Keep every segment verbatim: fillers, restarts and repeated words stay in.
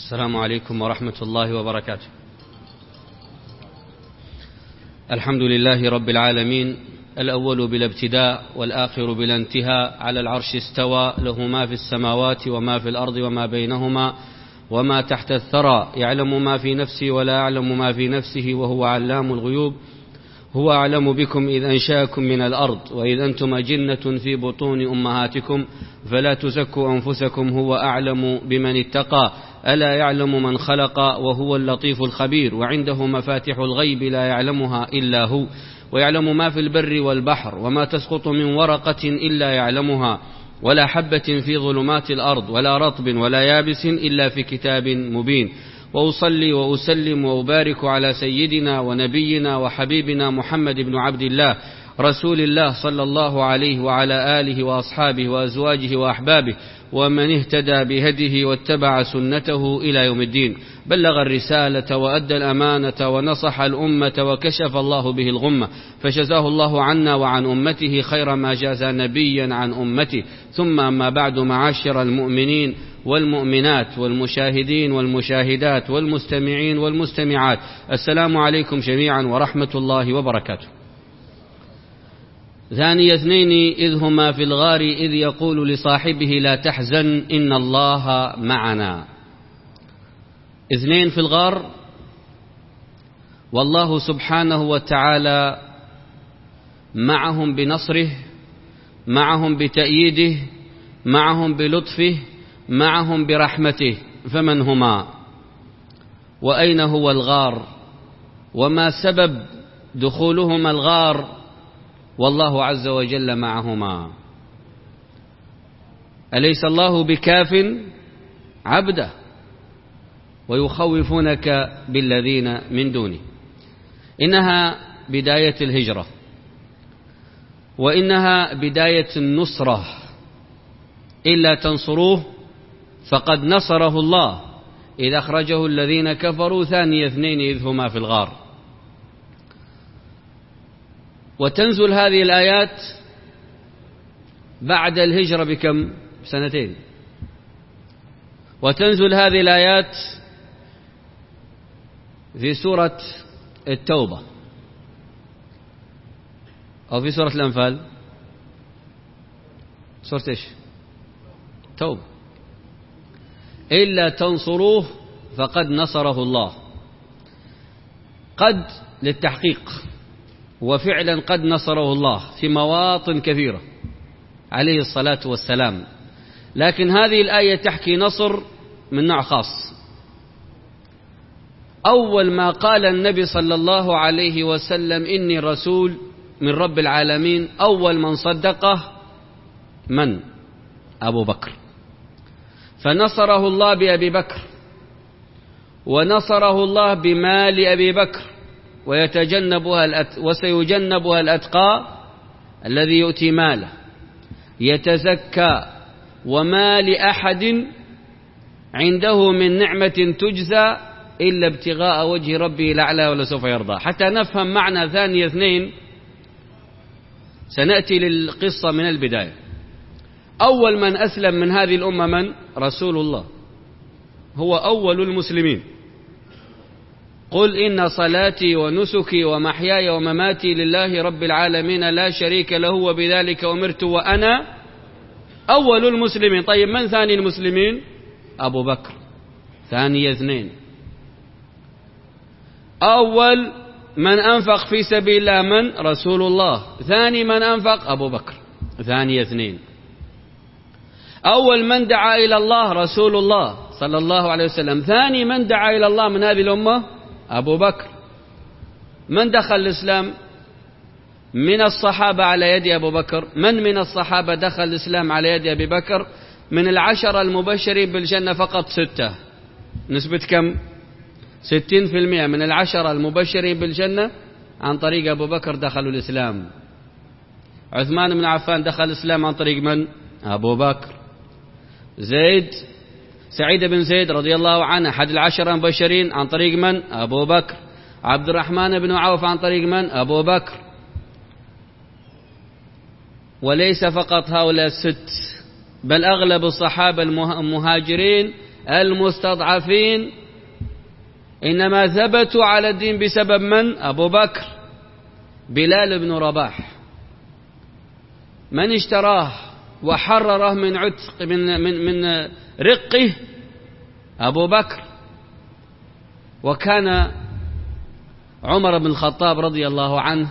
السلام عليكم ورحمة الله وبركاته. الحمد لله رب العالمين، الأول بلا ابتداء والآخر بلا انتهاء، على العرش استوى، له ما في السماوات وما في الأرض وما بينهما وما تحت الثرى، يعلم ما في نفسي ولا أعلم ما في نفسه وهو علام الغيوب. هو أعلم بكم إذ أنشأكم من الأرض وإذ أنتم أجنة في بطون أمهاتكم فلا تزكوا أنفسكم هو أعلم بمن اتقى، ألا يعلم من خلق وهو اللطيف الخبير. وعنده مفاتح الغيب لا يعلمها إلا هو، ويعلم ما في البر والبحر، وما تسقط من ورقة إلا يعلمها، ولا حبة في ظلمات الأرض ولا رطب ولا يابس إلا في كتاب مبين. وأصلي وأسلم وأبارك على سيدنا ونبينا وحبيبنا محمد بن عبد الله رسول الله صلى الله عليه وعلى آله وأصحابه وأزواجه وأحبابه ومن اهتدى بهديه واتبع سنته إلى يوم الدين. بلغ الرسالة وأدى الأمانة ونصح الأمة وكشف الله به الغمة، فجزاه الله عنا وعن أمته خير ما جاز نبيا عن أمته. ثم ما بعد، معاشر المؤمنين والمؤمنات والمشاهدين والمشاهدات والمستمعين والمستمعات، السلام عليكم جميعا ورحمة الله وبركاته. ثاني اثنين إذ هما في الغار إذ يقول لصاحبه لا تحزن إن الله معنا. اثنين في الغار، والله سبحانه وتعالى معهم بنصره، معهم بتأييده، معهم بلطفه، معهم برحمته. فمن هما؟ وأين هو الغار؟ وما سبب دخولهما الغار والله عز وجل معهما؟ أليس الله بكاف عبده؟ ويخوفونك بالذين من دونه. إنها بداية الهجرة، وإنها بداية النصرة. إلا تنصروه فقد نصره الله إذ أخرجه الذين كفروا ثاني اثنين إذ هما في الغار. وتنزل هذه الآيات بعد الهجرة بكم؟ سنتين. وتنزل هذه الآيات في سورة التوبة أو في سورة الأنفال؟ سورة إيش؟ توبة. إلا تنصروه فقد نصره الله. قد للتحقيق، وفعلا قد نصره الله في مواطن كثيرة عليه الصلاة والسلام. لكن هذه الآية تحكي نصر من نوع خاص. أول ما قال النبي صلى الله عليه وسلم إني رسول من رب العالمين، أول من صدقه من؟ أبو بكر. فنصره الله بأبي بكر، ونصره الله بمال أبي بكر، ويتجنبها الأت... وسيجنبها الأتقى الذي يؤتي ماله يتزكى، وما لأحد عنده من نعمة تجزى إلا ابتغاء وجه ربه الأعلى ولسوف يرضى. حتى نفهم معنى ثاني اثنين سنأتي للقصة من البداية. أول من أسلم من هذه الأمة من؟ رسول الله، هو أول المسلمين. قل إن صلاتي ونسكي ومحياي ومماتي لله رب العالمين لا شريك له وبذلك أمرت وأنا أول المسلمين. طيب من ثاني المسلمين؟ أبو بكر ثاني اثنين. أول من أنفق في سبيل الله من؟ رسول الله. ثاني من أنفق؟ أبو بكر ثاني اثنين. أول من دعا إلى الله رسول الله صلى الله عليه وسلم. ثاني من دعا إلى الله من هذه الأمة؟ أبو بكر. من دخل الإسلام من الصحابة على يد أبو بكر؟ من من الصحابة دخل الإسلام على يد أبي بكر؟ من العشرة المبشرين بالجنة فقط ستة. نسبة كم؟ ستين في المئة من العشرة المبشرين بالجنة عن طريق أبو بكر دخلوا الإسلام. عثمان بن عفان دخل الإسلام عن طريق من؟ أبو بكر. زيد سعيد بن زيد رضي الله عنه أحد العشرة المبشرين عن طريق من؟ أبو بكر. عبد الرحمن بن عوف عن طريق من؟ أبو بكر. وليس فقط هؤلاء الست، بل أغلب الصحابة المهاجرين المستضعفين إنما ثبتوا على الدين بسبب من؟ أبو بكر. بلال بن رباح من اشتراه وحرره من عتق من من من رقه؟ أبو بكر. وكان عمر بن الخطاب رضي الله عنه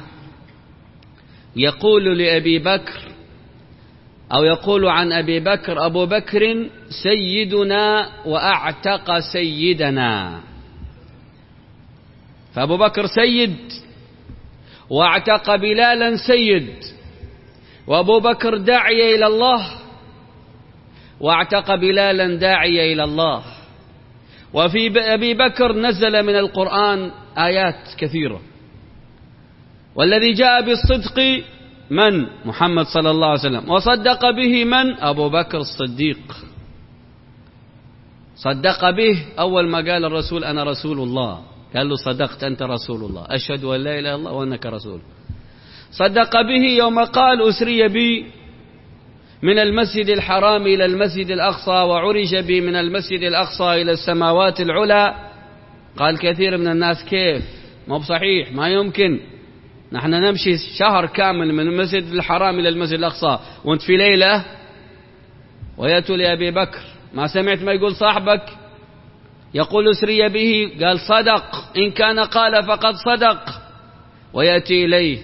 يقول لأبي بكر أو يقول عن أبي بكر: أبو بكر سيدنا وأعتق سيدنا. فأبو بكر سيد، واعتق بلالا سيد، وأبو بكر داعي إلى الله، واعتق بلالا داعي إلى الله. وفي أبي بكر نزل من القرآن آيات كثيرة. والذي جاء بالصدق من؟ محمد صلى الله عليه وسلم. وصدق به من؟ أبو بكر الصديق. صدق به أول ما قال الرسول: أنا رسول الله، قال له: صدقت، أنت رسول الله، أشهد أن لا إله إلا الله وأنك رسول. صدق به يوم قال: أسري بي من المسجد الحرام إلى المسجد الأقصى، وعرج بي من المسجد الأقصى إلى السماوات العلى. قال كثير من الناس: كيف؟ ما بصحيح، ما يمكن، نحن نمشي شهر كامل من المسجد الحرام إلى المسجد الأقصى وانت في ليلة. ويأتوا لأبي بكر: ما سمعت ما يقول صاحبك يقول أسري به؟ قال: صدق، إن كان قال فقد صدق. ويأتي إليه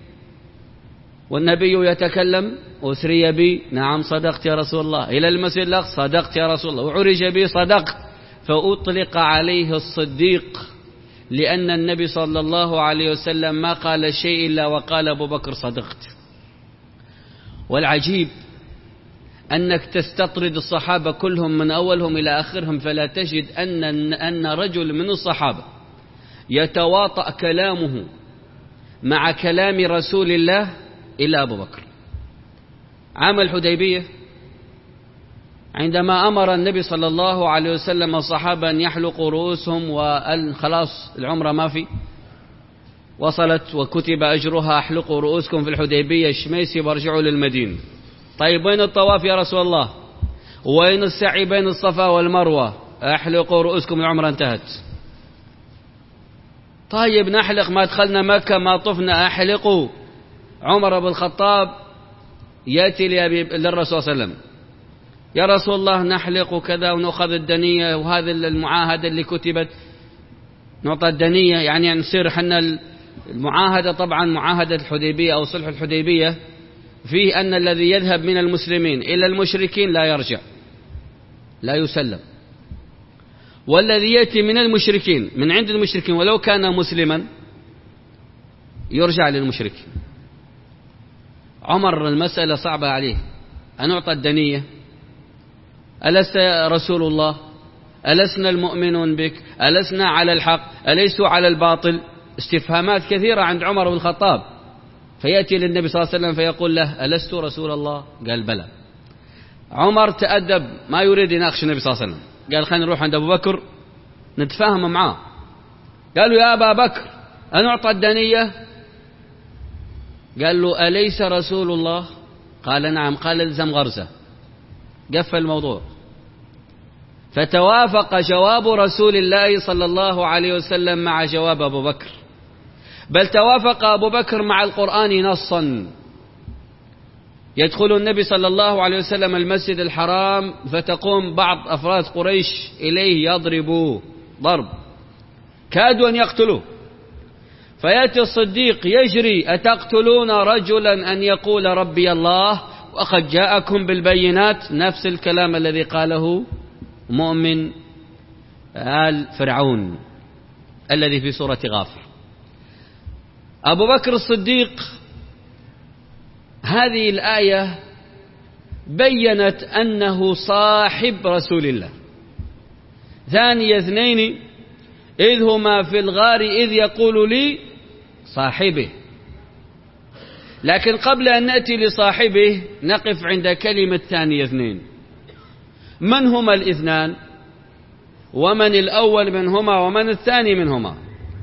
والنبي يتكلم: أسري بي، نعم صدقت يا رسول الله. إلى المسجد الأقصى، صدقت يا رسول الله. وعرج بي، صدقت. فأطلق عليه الصديق، لأن النبي صلى الله عليه وسلم ما قال شيء إلا وقال أبو بكر: صدقت. والعجيب أنك تستطرد الصحابة كلهم من أولهم إلى آخرهم، فلا تجد أن أن رجل من الصحابة يتواطأ كلامه مع كلام رسول الله إلا أبو بكر. عام الحديبية عندما أمر النبي صلى الله عليه وسلم الصحابة أن يحلقوا رؤوسهم، وقال: خلاص العمرة ما في، وصلت وكتب أجرها، احلقوا رؤوسكم في الحديبية الشميسي وارجعوا للمدينة. طيب وين الطواف يا رسول الله؟ وين السعي بين الصفا والمروة؟ احلقوا رؤوسكم، العمرة انتهت. طيب نحلق، ما دخلنا مكة ما طفنا، احلقوا. عمر بن الخطاب يأتي لأبي للرسول صلى الله عليه وسلم: يا رسول الله نحلق وكذا ونأخذ الدنية، وهذه المعاهدة اللي كتبت نعطى الدنية، يعني نصير حنا المعاهدة. طبعا معاهدة الحديبية أو صلح الحديبية فيه أن الذي يذهب من المسلمين إلى المشركين لا يرجع، لا يسلم، والذي يأتي من المشركين من عند المشركين ولو كان مسلما يرجع للمشركين. عمر المسألة صعبة عليه، أن أعطى الدنية، ألست رسول الله؟ ألسنا المؤمنون بك؟ ألسنا على الحق؟ أليسوا على الباطل؟ استفهامات كثيرة عند عمر بن الخطاب. فيأتي للنبي صلى الله عليه وسلم فيقول له: ألست رسول الله؟ قال: بلى. عمر تأدب، ما يريد يناقش النبي صلى الله عليه وسلم، قال: خلينا نروح عند أبو بكر نتفاهم معاه. قالوا: يا أبا بكر أن أعطى الدنية؟ قال له: أليس رسول الله؟ قال: نعم. قال: الزم غرزة. قفل الموضوع. فتوافق جواب رسول الله صلى الله عليه وسلم مع جواب أبو بكر، بل توافق أبو بكر مع القرآن نصا. يدخل النبي صلى الله عليه وسلم المسجد الحرام، فتقوم بعض أفراد قريش إليه يضربوه ضرب، كادوا أن يقتلوه. فيأتي الصديق يجري: أتقتلون رجلا أن يقول ربي الله وقد جاءكم بالبينات؟ نفس الكلام الذي قاله مؤمن آل فرعون الذي في سورة غافر. أبو بكر الصديق هذه الآية بيّنت أنه صاحب رسول الله. ثاني اثنين إذ هما في الغار إذ يقول لي صاحبه. لكن قبل أن نأتي لصاحبه نقف عند كلمة ثاني اثنين. من هما الاثنان؟ ومن الأول منهما ومن الثاني منهما؟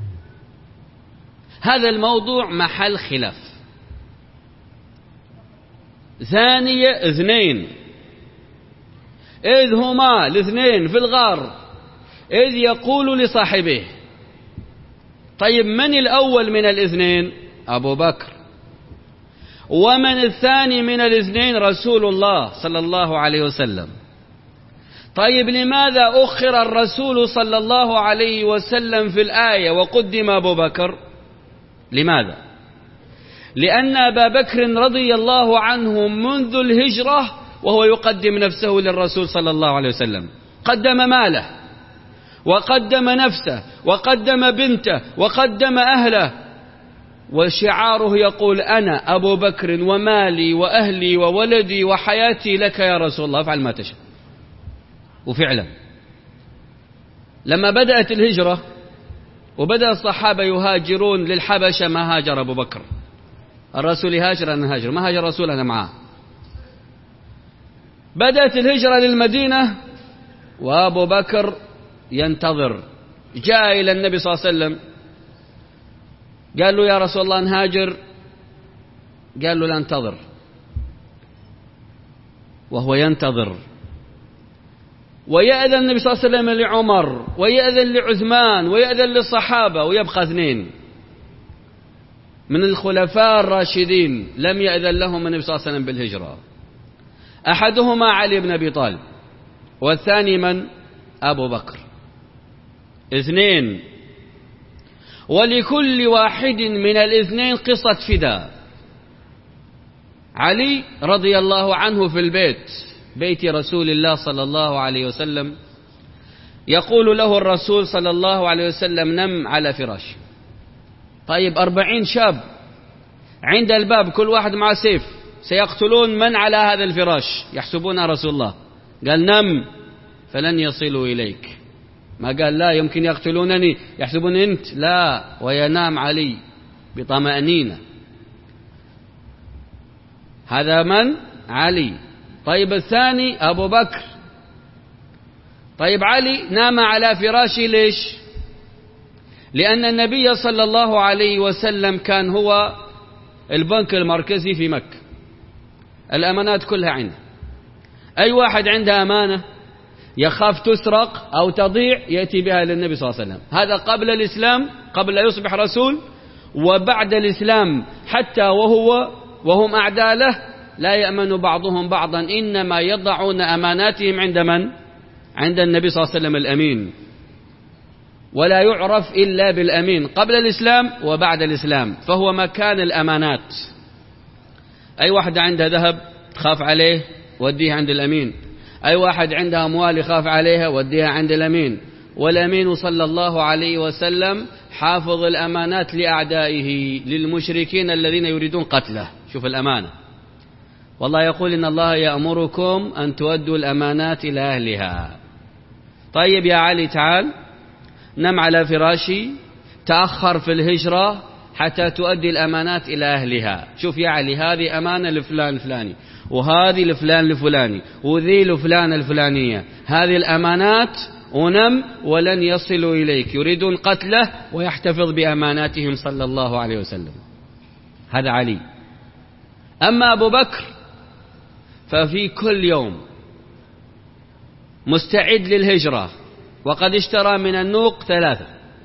هذا الموضوع محل خلاف. ثانية اثنين إذ هما الاثنين في الغار إذ يقول لصاحبه. طيب من الأول من الاثنين؟ أبو بكر. ومن الثاني من الاثنين؟ رسول الله صلى الله عليه وسلم. طيب لماذا أخر الرسول صلى الله عليه وسلم في الآية وقدم أبو بكر؟ لماذا؟ لأن أبا بكر رضي الله عنه منذ الهجرة وهو يقدم نفسه للرسول صلى الله عليه وسلم، قدم ماله وقدم نفسه وقدم بنته وقدم أهله، وشعاره يقول أنا أبو بكر ومالي وأهلي وولدي وحياتي لك يا رسول الله، افعل ما تشاء. وفعلا لما بدأت الهجرة وبدأ الصحابة يهاجرون للحبشة ما هاجر أبو بكر. الرسول يهاجر أنا هاجر، ما هاجر الرسول أنا معاه. بدأت الهجرة للمدينة وأبو بكر ينتظر. جاء إلى النبي صلى الله عليه وسلم قال له يا رسول الله نهاجر، قال له لا انتظر، وهو ينتظر. ويأذن النبي صلى الله عليه وسلم لعمر ويأذن لعثمان ويأذن للصحابة، ويبقى اثنين من الخلفاء الراشدين لم يأذن لهم النبي صلى الله عليه وسلم بالهجرة. أحدهما علي بن أبي طالب والثاني من؟ أبو بكر. اثنين، ولكل واحد من الاثنين قصة فداء. علي رضي الله عنه في البيت، بيت رسول الله صلى الله عليه وسلم، يقول له الرسول صلى الله عليه وسلم نم على فراش. طيب أربعين شاب عند الباب كل واحد مع سيف، سيقتلون من على هذا الفراش؟ يحسبون رسول الله. قال نم فلن يصلوا إليك. ما قال لا يمكن يقتلونني يحسبون أنت، لا، وينام علي بطمأنينة. هذا من؟ علي. طيب الثاني أبو بكر. طيب علي نام على فراشه ليش؟ لأن النبي صلى الله عليه وسلم كان هو البنك المركزي في مكة، الأمانات كلها عنده. أي واحد عنده أمانة يخاف تسرق أو تضيع يأتي بها للنبي صلى الله عليه وسلم. هذا قبل الإسلام، قبل أن يصبح رسول، وبعد الإسلام حتى وهو وهم أعداء له لا يأمن بعضهم بعضا، إنما يضعون أماناتهم عند من؟ عند النبي صلى الله عليه وسلم الأمين، ولا يعرف إلا بالأمين قبل الإسلام وبعد الإسلام، فهو مكان الأمانات. أي واحد عنده ذهب تخاف عليه وديه عند الأمين، أي واحد عنده أموال يخاف عليها وديها عند الأمين. والأمين صلى الله عليه وسلم حافظ الأمانات لأعدائه، للمشركين الذين يريدون قتله. شوف الأمانة، والله يقول إن الله يأمركم أن تؤدوا الأمانات إلى أهلها. طيب يا علي تعال نم على فراشي، تأخر في الهجرة حتى تؤدي الأمانات إلى أهلها. شوف يا علي هذه أمانة لفلان الفلاني، وهذه لفلان الفلاني، وذي لفلان الفلانية، هذه الأمانات، ونم ولن يصلوا إليك، يريدون قتله ويحتفظ بأماناتهم صلى الله عليه وسلم. هذا علي. أما أبو بكر ففي كل يوم مستعد للهجرة، وقد اشترى من النوق ثلاثة.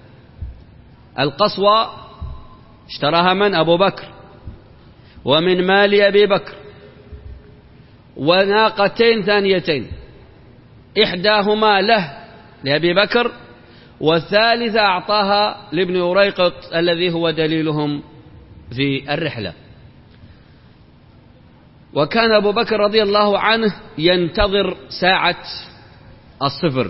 القصوى اشتراها من؟ أبو بكر، ومن مال أبي بكر، وناقتين ثانيتين، إحداهما له لأبي بكر، والثالثة أعطاها لابن أريقط الذي هو دليلهم في الرحلة. وكان أبو بكر رضي الله عنه ينتظر ساعة الصفر،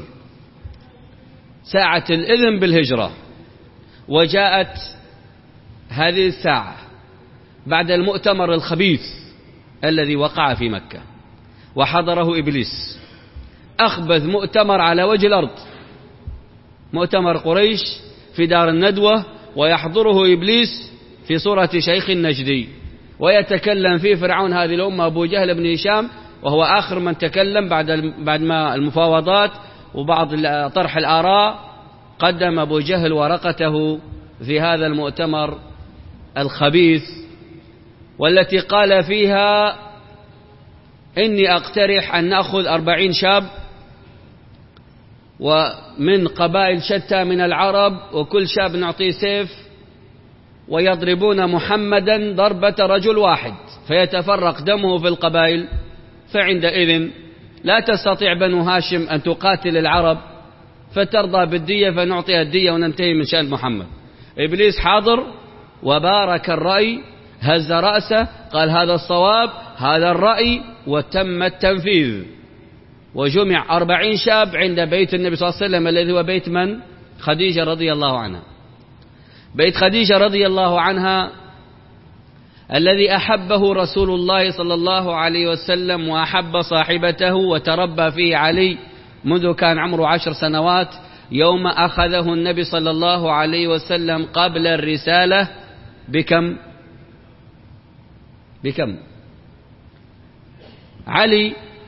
ساعة الإذن بالهجرة، وجاءت هذه الساعة بعد المؤتمر الخبيث الذي وقع في مكة وحضره إبليس. أخبث مؤتمر على وجه الأرض، مؤتمر قريش في دار الندوة، ويحضره إبليس في صورة شيخ نجدي، ويتكلم فيه فرعون هذه الأمة أبو جهل بن هشام، وهو آخر من تكلم بعد بعد ما المفاوضات وبعض طرح الآراء. قدم أبو جهل ورقته في هذا المؤتمر الخبيث، والتي قال فيها إني أقترح أن نأخذ أربعين شاب ومن قبائل شتى من العرب، وكل شاب نعطيه سيف، ويضربون محمدا ضربة رجل واحد فيتفرق دمه في القبائل، فعندئذ لا تستطيع بنو هاشم أن تقاتل العرب فترضى بالدية، فنعطيها الدية وننتهي من شأن محمد. إبليس حاضر وبارك الرأي، هز رأسه، قال هذا الصواب، هذا الرأي، وتم التنفيذ. وجمع أربعين شاب عند بيت النبي صلى الله عليه وسلم، الذي هو بيت من؟ خديجة رضي الله عنها. بيت خديجة رضي الله عنها الذي أحبه رسول الله صلى الله عليه وسلم وأحب صاحبته وتربى فيه علي منذ كان عمره عشر سنوات، يوم أخذه النبي صلى الله عليه وسلم قبل الرسالة بكم؟ بكم؟ علي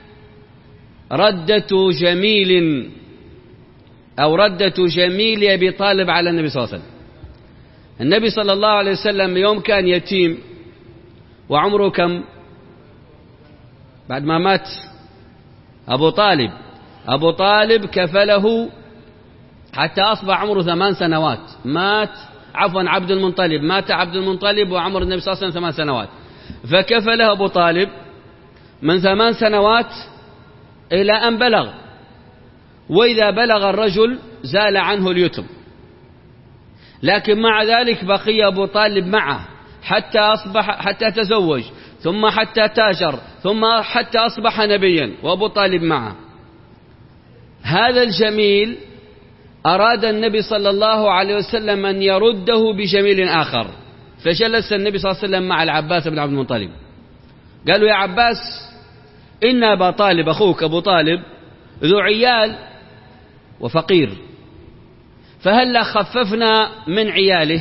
ردة جميل أو ردة جميل أبي طالب على النبي صلى الله عليه وسلم. النبي صلى الله عليه وسلم يوم كان يتيم وعمره كم؟ بعد ما مات أبو طالب أبو طالب كفله حتى أصبح عمره ثمان سنوات. مات عفوا عبد المطلب مات عبد المطلب وعمر النبي صلى الله عليه وسلم ثمان سنوات، فكفله أبو طالب من ثمان سنوات إلى أن بلغ. وإذا بلغ الرجل زال عنه اليتم، لكن مع ذلك بقي أبو طالب معه حتى أصبح حتى تزوج، ثم حتى تاجر، ثم حتى أصبح نبيا وأبو طالب معه. هذا الجميل أراد النبي صلى الله عليه وسلم أن يرده بجميل آخر، فجلس النبي صلى الله عليه وسلم مع العباس بن عبد المطلب، قالوا يا عباس إن أبا طالب أخوك أبو طالب ذو عيال وفقير، فهل خففنا من عياله؟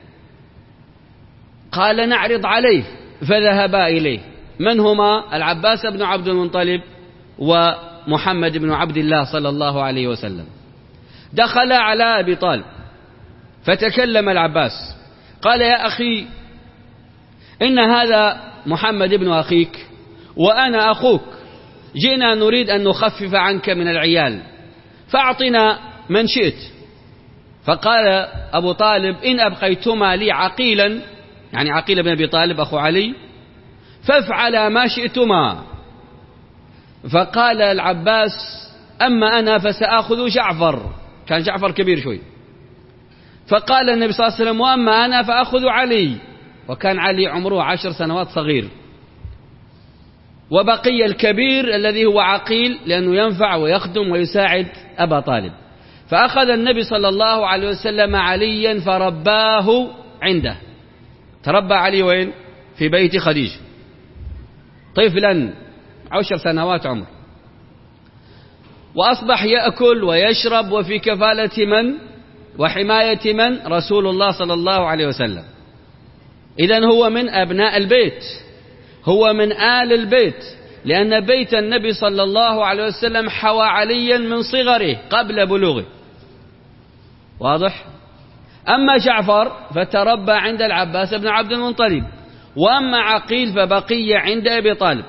قال نعرض عليه، فذهبا إليه. من هما؟ العباس بن عبد المطلب ومحمد بن عبد الله صلى الله عليه وسلم. دخل على أبي طالب فتكلم العباس، قال يا أخي إن هذا محمد بن أخيك وأنا أخوك، جئنا نريد أن نخفف عنك من العيال، فأعطنا من شئت. فقال أبو طالب إن أبقيتما لي عقيلا، يعني عقيل بن أبي طالب أخو علي، فافعلا ما شئتما. فقال العباس أما أنا فسأخذ جعفر، كان جعفر كبير شوي. فقال النبي صلى الله عليه وسلم وأما أنا فأخذ علي، وكان علي عمره عشر سنوات صغير. وبقي الكبير الذي هو عقيل لأنه ينفع ويخدم ويساعد أبا طالب. فأخذ النبي صلى الله عليه وسلم عليا فرباه عنده. تربى علي وين؟ في بيت خديجة طفلا عشر سنوات عمر، وأصبح يأكل ويشرب وفي كفالة من وحماية من؟ رسول الله صلى الله عليه وسلم. إذن هو من أبناء البيت، هو من آل البيت، لأن بيت النبي صلى الله عليه وسلم حوى عليا من صغره قبل بلوغه. واضح؟ أما جعفر فتربى عند العباس بن عبد المطلب، وأما عقيل فبقي عند أبي طالب.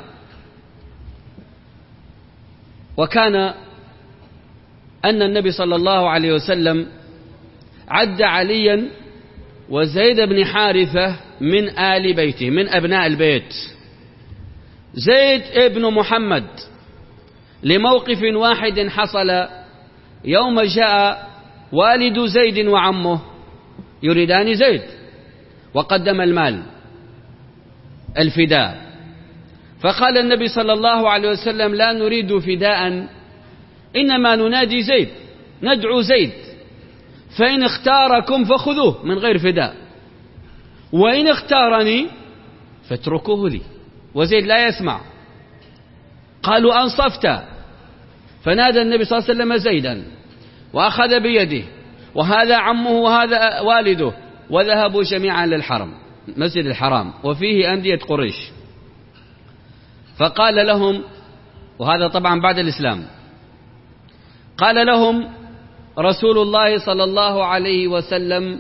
وكان أن النبي صلى الله عليه وسلم عد عليا وزيد بن حارثة من آل بيته، من أبناء البيت. زيد ابن محمد لموقف واحد حصل يوم جاء والد زيد وعمه يريدان زيد، وقدم المال الفداء، فقال النبي صلى الله عليه وسلم لا نريد فداء، إنما ننادي زيد، ندعو زيد، فإن اختاركم فخذوه من غير فداء، وإن اختارني فاتركوه لي. وزيد لا يسمع. قالوا أنصفت، فنادى النبي صلى الله عليه وسلم زيدا وأخذ بيده، وهذا عمه وهذا والده، وذهبوا جميعا للحرم، مسجد الحرام، وفيه أندية قريش. فقال لهم، وهذا طبعا بعد الإسلام، قال لهم رسول الله صلى الله عليه وسلم،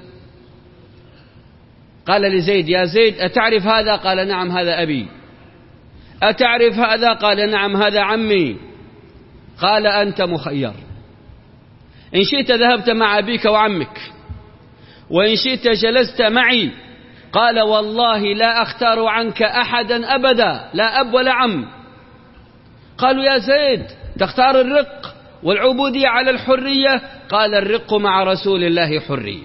قال لزيد يا زيد أتعرف هذا؟ قال نعم هذا أبي. أتعرف هذا؟ قال نعم هذا عمي. قال أنت مخير، إن شئت ذهبت مع أبيك وعمك، وإن شئت جلست معي. قال والله لا أختار عنك أحدا أبدا، لا أب ولا عم. قالوا يا زيد تختار الرق والعبودية على الحرية؟ قال الرق مع رسول الله حرية.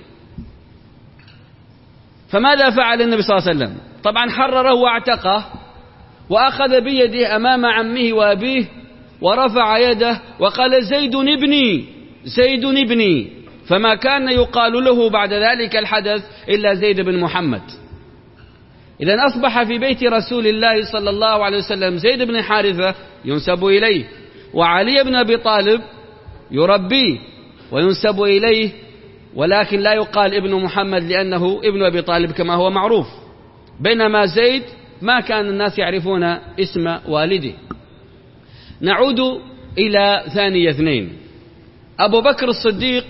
فماذا فعل النبي صلى الله عليه وسلم؟ طبعا حرره واعتقه، وأخذ بيده أمام عمه وأبيه ورفع يده وقال زيد ابني، زيد ابني. فما كان يقال له بعد ذلك الحدث إلا زيد بن محمد. إذن أصبح في بيت رسول الله صلى الله عليه وسلم زيد بن حارثة ينسب إليه، وعلي بن أبي طالب يربيه وينسب إليه، ولكن لا يقال ابن محمد لأنه ابن أبي طالب كما هو معروف، بينما زيد ما كان الناس يعرفون اسم والده. نعود إلى ثاني اثنين، أبو بكر الصديق،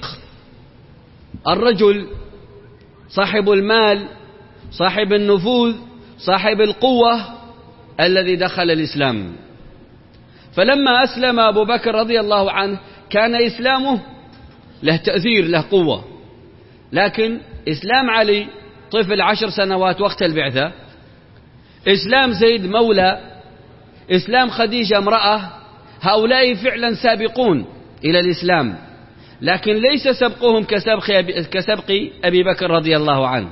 الرجل صاحب المال، صاحب النفوذ، صاحب القوة، الذي دخل الإسلام. فلما أسلم أبو بكر رضي الله عنه كان إسلامه له تأثير، له قوة. لكن إسلام علي طفل عشر سنوات وقت البعثة، إسلام زيد مولى، إسلام خديجة امرأة، هؤلاء فعلا سابقون إلى الإسلام، لكن ليس سبقهم كسبق أبي, كسبق أبي بكر رضي الله عنه.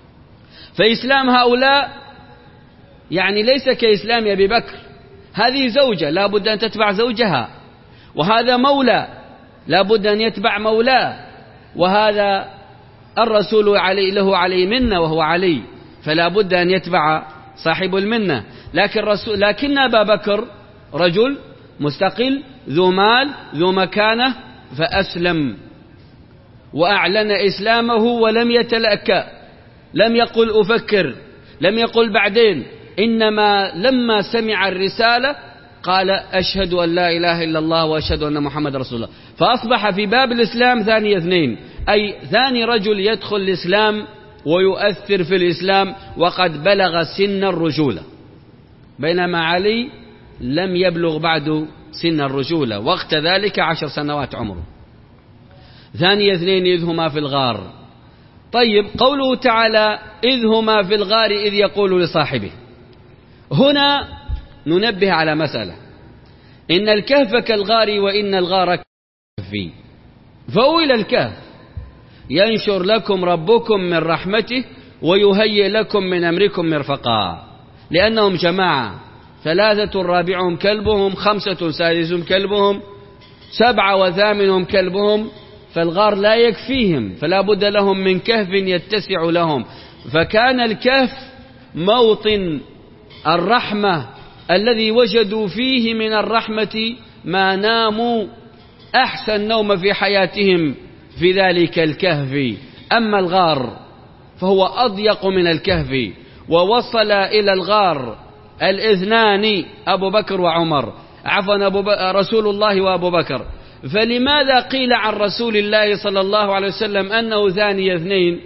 فإسلام هؤلاء يعني ليس كإسلام أبي بكر. هذه زوجة لا بد أن تتبع زوجها، وهذا مولى لا بد أن يتبع مولاه، وهذا الرسول علي له عليه منة وهو علي، فلا بد أن يتبع صاحب المنة. لكن, رسول لكن أبا بكر رجل مستقل ذو مال ذو مكانة، فأسلم وأعلن إسلامه ولم يتلأكأ، لم يقل أفكر، لم يقل بعدين، إنما لما سمع الرسالة قال أشهد أن لا إله إلا الله وأشهد أن محمد رسول الله. فأصبح في باب الإسلام ثاني اثنين، أي ثاني رجل يدخل الإسلام ويؤثر في الإسلام وقد بلغ سن الرجولة، بينما علي لم يبلغ بعد سن الرجولة، وقت ذلك عشر سنوات عمره. ثاني اثنين إذ هما في الغار. طيب، قوله تعالى إذ هما في الغار إذ يقول لصاحبه، هنا ننبه على مسألة، إن الكهف كالغار وإن الغار كالكهف. فأويل الكهف ينشر لكم ربكم من رحمته ويهيئ لكم من أمركم مرفقا، لأنهم جماعة، ثلاثة رابعهم كلبهم، خمسة سادسهم كلبهم، سبعة وثامنهم كلبهم، فالغار لا يكفيهم، فلا بد لهم من كهف يتسع لهم. فكان الكهف موطن الرحمة الذي وجدوا فيه من الرحمة ما ناموا أحسن نوم في حياتهم في ذلك الكهف. أما الغار فهو أضيق من الكهف، ووصل إلى الغار الاثنان أبو بكر وعمر، عفوا أبو ب... رسول الله وأبو بكر. فلماذا قيل عن رسول الله صلى الله عليه وسلم أنه ثاني اثنين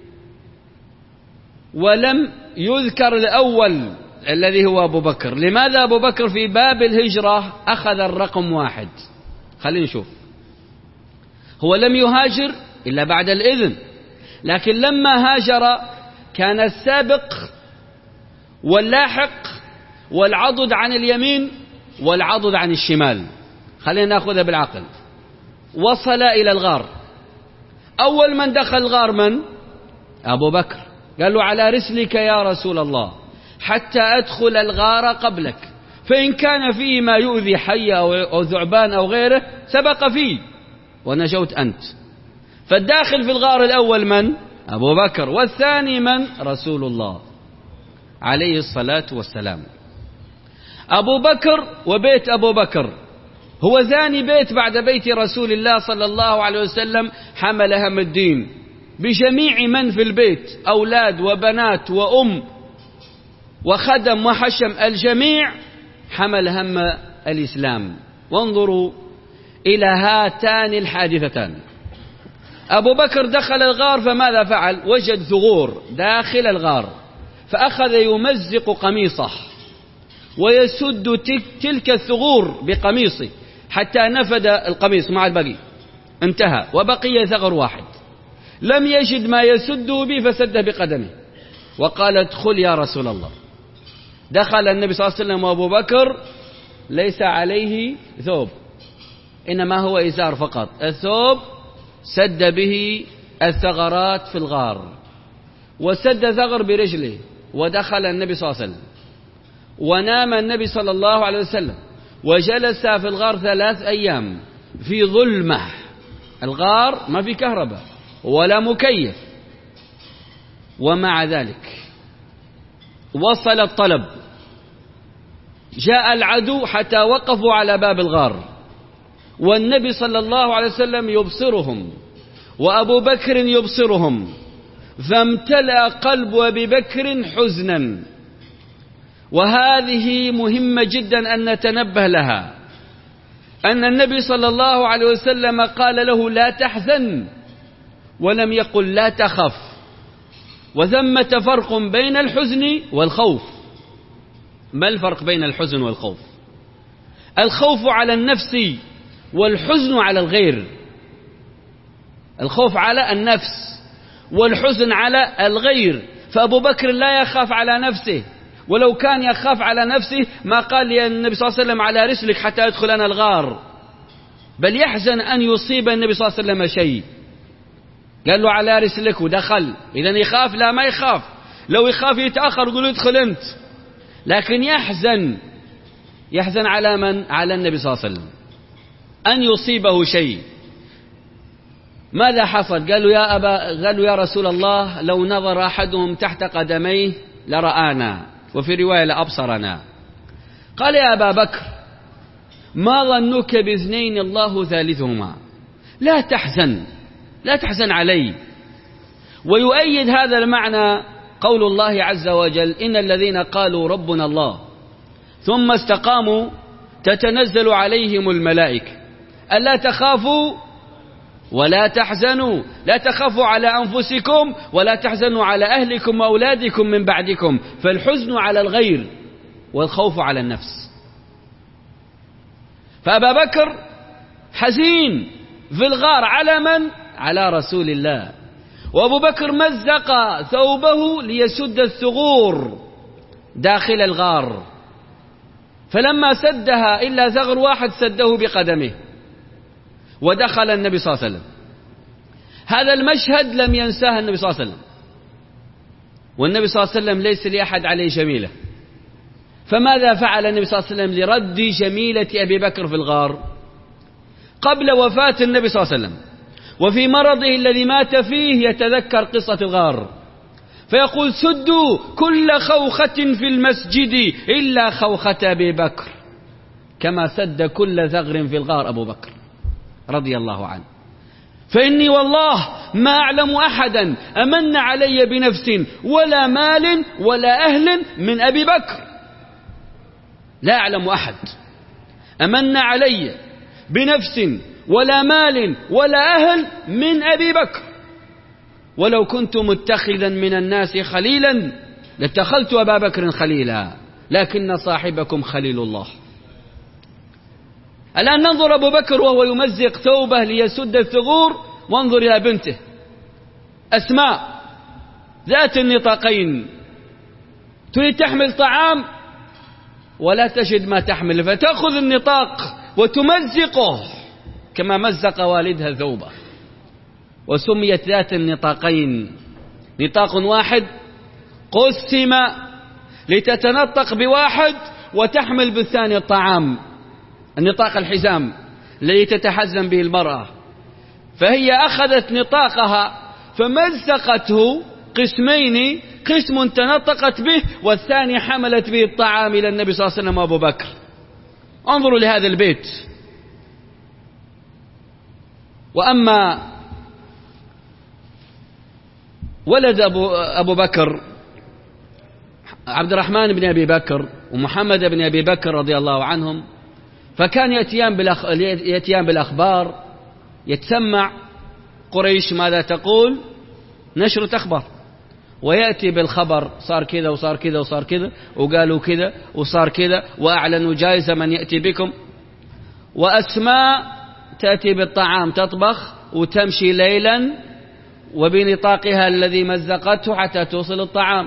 ولم يذكر الأول الذي هو أبو بكر؟ لماذا أبو بكر في باب الهجرة أخذ الرقم واحد؟ خلينا نشوف. هو لم يهاجر إلا بعد الإذن، لكن لما هاجر كان السابق واللاحق والعضد عن اليمين والعضد عن الشمال. خلينا نأخذها بالعقل. وصل إلى الغار، أول من دخل الغار من؟ أبو بكر. قال له على رسلك يا رسول الله حتى أدخل الغار قبلك، فإن كان فيه ما يؤذي حي أو ذعبان أو غيره سبق فيه ونجوت أنت. فالداخل في الغار الأول من؟ أبو بكر، والثاني من؟ رسول الله عليه الصلاة والسلام. أبو بكر وبيت أبو بكر هو ثاني بيت بعد بيت رسول الله صلى الله عليه وسلم حمل هم الدين بجميع من في البيت، أولاد وبنات وأم وخدم وحشم، الجميع حمل هم الإسلام. وانظروا إلى هاتان الحادثتان. أبو بكر دخل الغار، فماذا فعل؟ وجد ثغور داخل الغار، فأخذ يمزق قميصه ويسد تلك الثغور بقميصه حتى نفد القميص مع البقي، انتهى، وبقي ثغر واحد لم يجد ما يسده به فسده بقدمه، وقال ادخل يا رسول الله. دخل النبي صلى الله عليه وسلم وأبو بكر ليس عليه ثوب، إنما هو إزار فقط، الثوب سد به الثغرات في الغار، وسد ثغر برجله، ودخل النبي صلى الله عليه وسلم، ونام النبي صلى الله عليه وسلم، وجلس في الغار ثلاث أيام في ظلمة. الغار ما في كهرباء ولا مكيف، ومع ذلك وصل الطلب، جاء العدو حتى وقفوا على باب الغار، والنبي صلى الله عليه وسلم يبصرهم وأبو بكر يبصرهم، فامتلأ قلب أبي بكر حزنا. وهذه مهمة جدا أن نتنبه لها، أن النبي صلى الله عليه وسلم قال له لا تحزن، ولم يقل لا تخف. وثمة فرق بين الحزن والخوف. ما الفرق بين الحزن والخوف؟ الخوف على النفس والحزن على الغير. الخوف على النفس والحزن على الغير. فأبو بكر لا يخاف على نفسه، ولو كان يخاف على نفسه ما قال لي النبي صلى الله عليه وسلم على رسلك حتى يدخل أنا الغار، بل يحزن أن يصيب النبي صلى الله عليه وسلم شيء، قال له على رسلك ودخل. إذن يخاف؟ لا، ما يخاف. لو يخاف يتأخر يقول ادخل أنت، لكن يحزن يحزن على من؟ على النبي صلى الله عليه وسلم أن يصيبه شيء. ماذا حصل؟ قالوا يا أبا قالوا يا رسول الله لو نظر أحدهم تحت قدميه لرآنا، وفي رواية لأبصرنا. قال يا أبا بكر ما ظنك باثنين الله ثالثهما، لا تحزن لا تحزن علي. ويؤيد هذا المعنى قول الله عز وجل إن الذين قالوا ربنا الله ثم استقاموا تتنزل عليهم الملائكة ألا تخافوا ولا تحزنوا، لا تخافوا على أنفسكم ولا تحزنوا على أهلكم وأولادكم من بعدكم. فالحزن على الغير والخوف على النفس. فأبا بكر حزين في الغار على من؟ على رسول الله. وأبو بكر مزق ثوبه ليسد الثغور داخل الغار، فلما سدها إلا ثغر واحد سده بقدمه، ودخل النبي صلى الله عليه وسلم. هذا المشهد لم ينساه النبي صلى الله عليه وسلم، والنبي صلى الله عليه وسلم ليس لأحد عليه جميلة. فماذا فعل النبي صلى الله عليه وسلم لرد جميلة أبي بكر في الغار؟ قبل وفاة النبي صلى الله عليه وسلم وفي مرضه الذي مات فيه يتذكر قصة الغار، فيقول سدوا كل خوخة في المسجد إلا خوخة أبي بكر، كما سد كل ثغر في الغار أبو بكر رضي الله عنه. فإني والله ما أعلم أحدا أمن علي بنفس ولا مال ولا أهل من أبي بكر، لا أعلم أحد أمن علي بنفس ولا مال ولا أهل من أبي بكر، ولو كنت متخذا من الناس خليلا لاتخذت أبا بكر خليلا، لكن صاحبكم خليل الله. الآن ننظر أبو بكر وهو يمزق ثوبه ليسد الثغور، وانظر إلى بنته أسماء ذات النطاقين، تريد تحمل طعام ولا تجد ما تحمل، فتأخذ النطاق وتمزقه كما مزق والدها ثوبه. وسميت ذات النطاقين، نطاق واحد قسم لتتنطق بواحد وتحمل بالثاني الطعام، النطاق الحزام الذي تتحزم به المرأة. فهي أخذت نطاقها فمزقته قسمين، قسم تنطقت به والثاني حملت به الطعام إلى النبي صلى الله عليه وسلم وأبو بكر. انظروا لهذا البيت. وأما ولد أبو, أبو بكر عبد الرحمن بن أبي بكر ومحمد بن أبي بكر رضي الله عنهم، فكان يأتيان, بالأخ... يأتيان بالأخبار، يتسمع قريش ماذا تقول، نشر أخبار، ويأتي بالخبر صار كذا وصار كذا وصار كذا وقالوا كذا وصار كذا وأعلنوا جائزة من يأتي بكم. وأسماء تأتي بالطعام تطبخ وتمشي ليلا وبنطاقها الذي مزقته حتى توصل الطعام.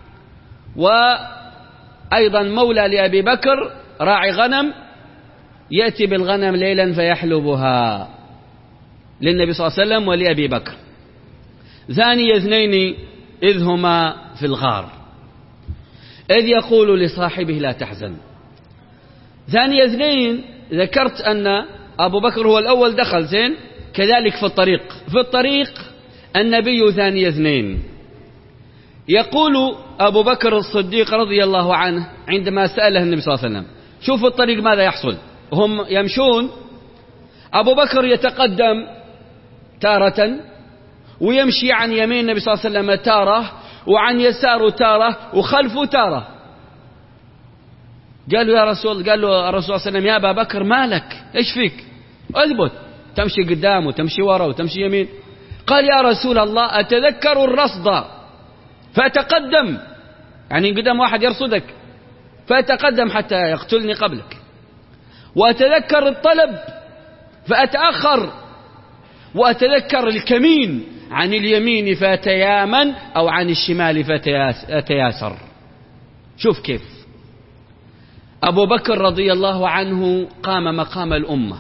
وأيضا مولى لأبي بكر راعي غنم يأتي بالغنم ليلا فيحلبها للنبي صلى الله عليه وسلم ولأبي بكر. ثاني اثنين إذ هما في الغار إذ يقول لصاحبه لا تحزن. ثاني اثنين ذكرت أن أبو بكر هو الأول دخل زين، كذلك في الطريق في الطريق النبي ثاني اثنين. يقول أبو بكر الصديق رضي الله عنه عندما سأله النبي صلى الله عليه وسلم شوف الطريق ماذا يحصل، هم يمشون، أبو بكر يتقدم تارة ويمشي عن يمين النبي صلى الله عليه وسلم تارة وعن يساره تارة وخلفه تارة. قالوا يا رسول قال له الرسول صلى الله عليه وسلم يا أبا بكر مالك إيش فيك، أثبت، تمشي قدام وتمشي وراء وتمشي يمين. قال يا رسول الله أتذكر الرصد فأتقدم، يعني قدام واحد يرصدك فأتقدم حتى يقتلني قبلك، وأتذكر الطلب فأتأخر، وأتذكر الكمين عن اليمين فأتيامن أو عن الشمال فأتياسر. شوف كيف أبو بكر رضي الله عنه قام مقام الأمة،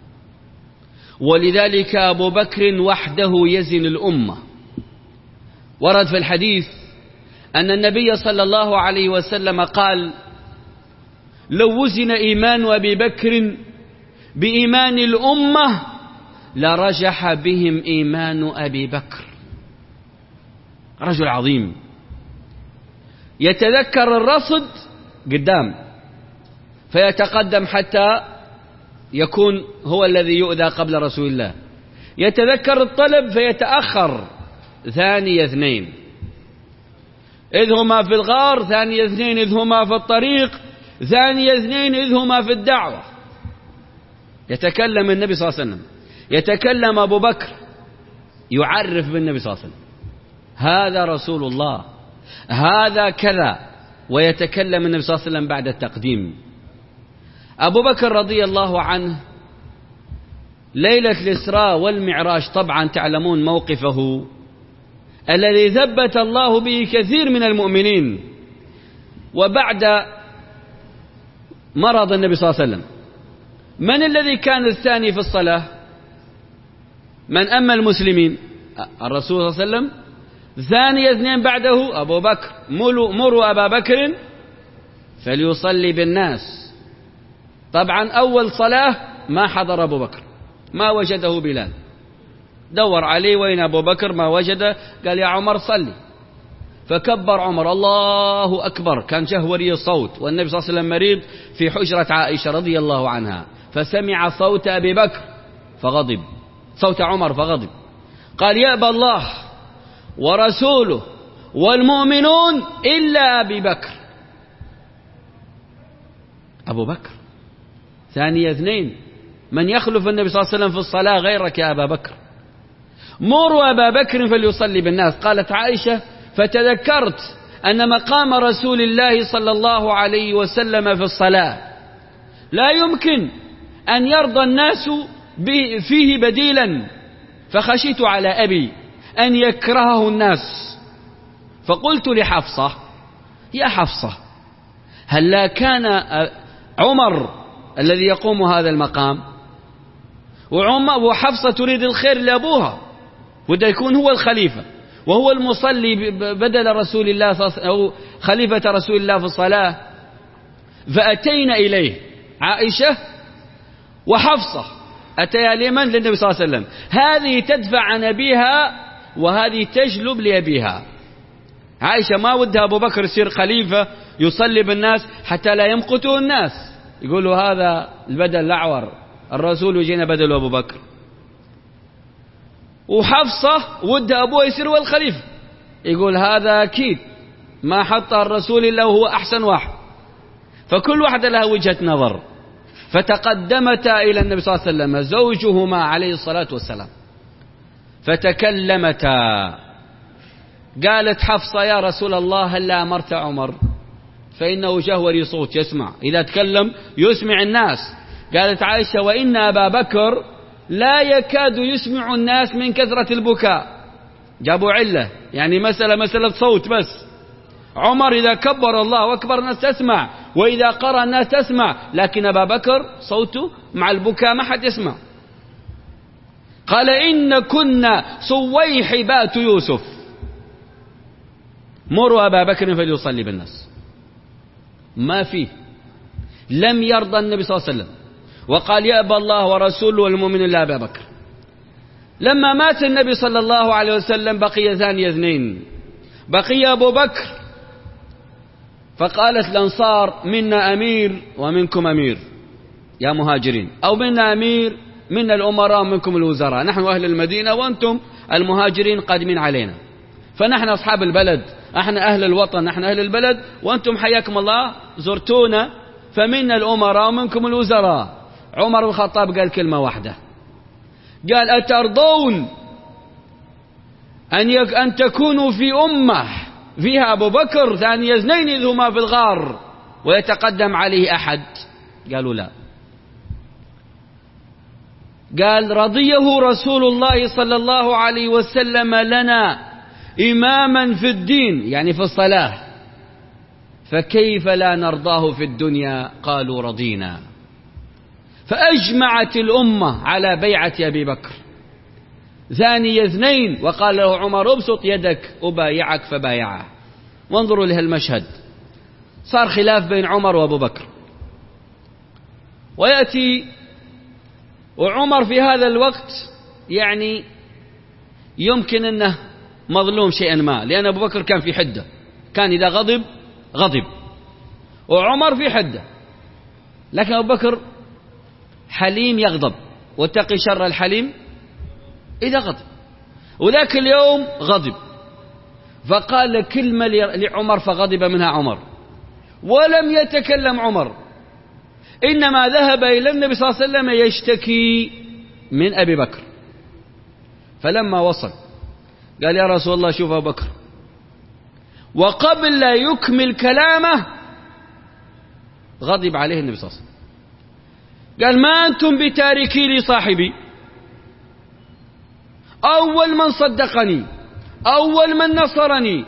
ولذلك أبو بكر وحده يزن الأمة. ورد في الحديث أن النبي صلى الله عليه وسلم قال لو وزن إيمان أبي بكر بإيمان الأمة لرجح بهم إيمان أبي بكر. رجل عظيم يتذكر الرصد قدام فيتقدم حتى يكون هو الذي يؤذى قبل رسول الله، يتذكر الطلب فيتأخر. ثاني اثنين إذ هما في الغار، ثاني اثنين إذ هما في الطريق، ثاني اثنين إذ هما في الدعوة. يتكلم النبي صلى الله عليه وسلم، يتكلم أبو بكر يعرف بالنبي صلى الله عليه وسلم هذا رسول الله هذا كذا، ويتكلم النبي صلى الله عليه وسلم بعد التقديم. أبو بكر رضي الله عنه ليلة الإسراء والمعراج طبعا تعلمون موقفه الذي ثبت الله به كثير من المؤمنين. وبعد مرض النبي صلى الله عليه وسلم من الذي كان الثاني في الصلاة؟ من أما المسلمين؟ الرسول صلى الله عليه وسلم. ثاني اثنين بعده أبو بكر، مروا أبا بكر فليصلي بالناس. طبعا أول صلاة ما حضر أبو بكر، ما وجده بلال، دور عليه وين أبو بكر ما وجده، قال يا عمر صلي، فكبر عمر الله أكبر، كان جهوري الصوت والنبي صلى الله عليه وسلم مريض في حجرة عائشة رضي الله عنها، فسمع صوت أبي بكر فغضب، صوت عمر فغضب، قال يأبى الله ورسوله والمؤمنون إلا أبي بكر. أبو بكر ثاني اثنين، من يخلف النبي صلى الله عليه وسلم في الصلاة غيرك يا أبا بكر؟ مروا أبا بكر فليصلي بالناس. قالت عائشة فتذكرت أن مقام رسول الله صلى الله عليه وسلم في الصلاة لا يمكن أن يرضى الناس فيه بديلا، فخشيت على أبي أن يكرهه الناس، فقلت لحفصة يا حفصة هل لا كان عمر الذي يقوم هذا المقام، وعمر وحفصة تريد الخير لأبوها وده يكون هو الخليفة وهو المصلي بدل رسول الله أو خليفة رسول الله في الصلاة، فأتينا إليه عائشة وحفصة أتيا لمن؟ للنبي صلى الله عليه وسلم، هذه تدفع عن أبيها وهذه تجلب لأبيها. عائشة ما ودها أبو بكر يصير خليفة يصلي بالناس حتى لا يمقته الناس، يقولوا هذا البدل الأعور، الرسول يجينا بدل أبو بكر. وحفصة ودها أبوه يصير هو الخليفة، يقول هذا أكيد ما حط الرسول إلا وهو أحسن واحد، فكل واحدة لها وجهة نظر. فتقدمتا إلى النبي صلى الله عليه وسلم زوجهما عليه الصلاة والسلام فتكلمتا قالت حفصة يا رسول الله هلا أمرت عمر فإنه جهوري صوت يسمع، إذا تكلم يسمع الناس. قالت عائشة وإن أبا بكر لا يكاد يسمع الناس من كثرة البكاء. جابوا علة، يعني مسألة مسألة صوت بس. عمر إذا كبر الله أكبر الناس تسمع، وإذا قرأ الناس تسمع، لكن أبا بكر صوته مع البكاء ما حد يسمع. قال إن كنا صويحبات يوسف، مروا أبا بكر فليصلي بالناس. ما فيه، لم يرضى النبي صلى الله عليه وسلم، وقال يأبى الله ورسوله والمؤمن إلا أبا بكر. لما مات النبي صلى الله عليه وسلم بقي ثاني اثنين، بقي أبو بكر، فقالت الأنصار منا أمير ومنكم أمير يا مهاجرين، أو منا أمير منا الأمراء ومنكم الوزراء، نحن أهل المدينة وأنتم المهاجرين قادمين علينا، فنحن أصحاب البلد، احنا أهل الوطن، نحن أهل البلد، وأنتم حياكم الله زرتونا، فمنا الأمراء ومنكم الوزراء. عمر بن الخطاب قال كلمة واحدة، قال أترضون أن, يك أن تكونوا في أمة فيها أبو بكر ثاني اثنين إذ هما في الغار ويتقدم عليه أحد؟ قالوا لا. قال رضيه رسول الله صلى الله عليه وسلم لنا إماما في الدين، يعني في الصلاة، فكيف لا نرضاه في الدنيا؟ قالوا رضينا. فأجمعت الأمة على بيعة أبي بكر ثاني اثنين، وقال له عمر ابسط يدك أبايعك فبايعه. وانظروا لهالمشهد، صار خلاف بين عمر وأبو بكر، ويأتي وعمر في هذا الوقت يعني يمكن أنه مظلوم شيئا ما، لأن أبو بكر كان في حدة، كان إذا غضب غضب، وعمر في حدة، لكن أبو بكر حليم يغضب، واتقي شر الحليم إذا غضب. وذاك اليوم غضب، فقال كلمة لعمر فغضب منها عمر، ولم يتكلم عمر، إنما ذهب إلى النبي صلى الله عليه وسلم يشتكي من أبي بكر. فلما وصل قال يا رسول الله شوف أبو بكر، وقبل لا يكمل كلامه غضب عليه النبي صلى الله عليه وسلم، قال ما أنتم بتاركي لي صاحبي، أول من صدقني، أول من نصرني،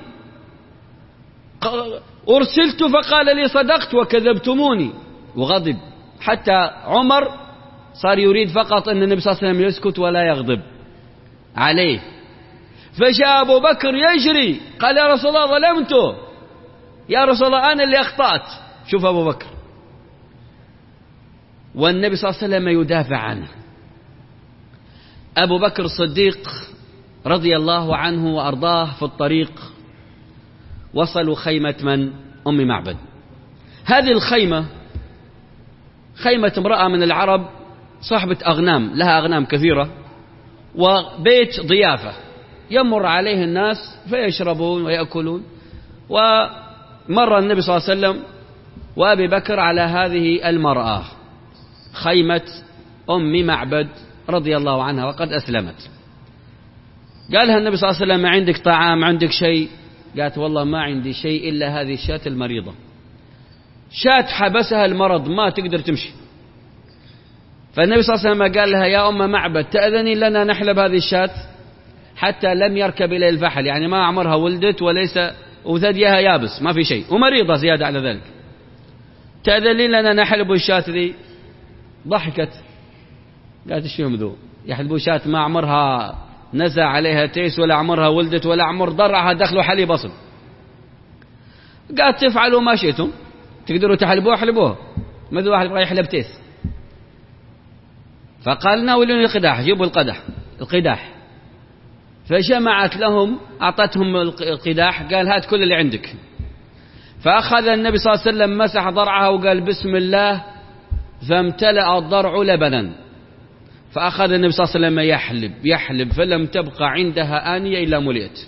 أرسلت فقال لي صدقت وكذبتموني. وغضب، حتى عمر صار يريد فقط أن النبي صلى الله عليه وسلم يسكت ولا يغضب عليه. فجاء أبو بكر يجري قال يا رسول الله ظلمته، يا رسول الله أنا اللي أخطأت. شوف أبو بكر، والنبي صلى الله عليه وسلم يدافع عنه. أبو بكر الصديق رضي الله عنه وأرضاه في الطريق وصلوا خيمة من؟ أم معبد. هذه الخيمة خيمة امرأة من العرب صاحبة أغنام، لها أغنام كثيرة، وبيت ضيافة يمر عليه الناس فيشربون ويأكلون. ومر النبي صلى الله عليه وسلم وأبي بكر على هذه المرأة، خيمة أم معبد رضي الله عنها وقد أسلمت. قالها النبي صلى الله عليه وسلم ما عندك طعام، عندك شيء؟ قالت والله ما عندي شيء إلا هذه الشاة المريضة، شاة حبسها المرض ما تقدر تمشي. فالنبي صلى الله عليه وسلم قال لها يا أم معبد تأذني لنا نحلب هذه الشاة؟ حتى لم يركب إلى الفحل، يعني ما عمرها ولدت وليس وثديها يابس ما في شيء، ومريضة زيادة على ذلك، تأذني لنا نحلب الشاة ذي؟ ضحكت قالت ايش فيهم ذو يحلبوا شاة ما عمرها نزع عليها تيس ولا عمرها ولدت ولا عمر ضرعها دخلوا حليب أصل. قالت تفعلوا ما شئتم، تقدروا تحلبوها حلبوها، ما ذو واحد يبغى يحلب تيس. فقال ناولوني القداح، جيبوا القدح القداح. فجمعت لهم، أعطتهم القداح، قال هات كل اللي عندك. فأخذ النبي صلى الله عليه وسلم مسح ضرعها وقال بسم الله، فامتلأ الضرع لبنا. فأخذ النبي صلى الله عليه وسلم يحلب يحلب فلم تبقى عندها آنية إلا ملئت،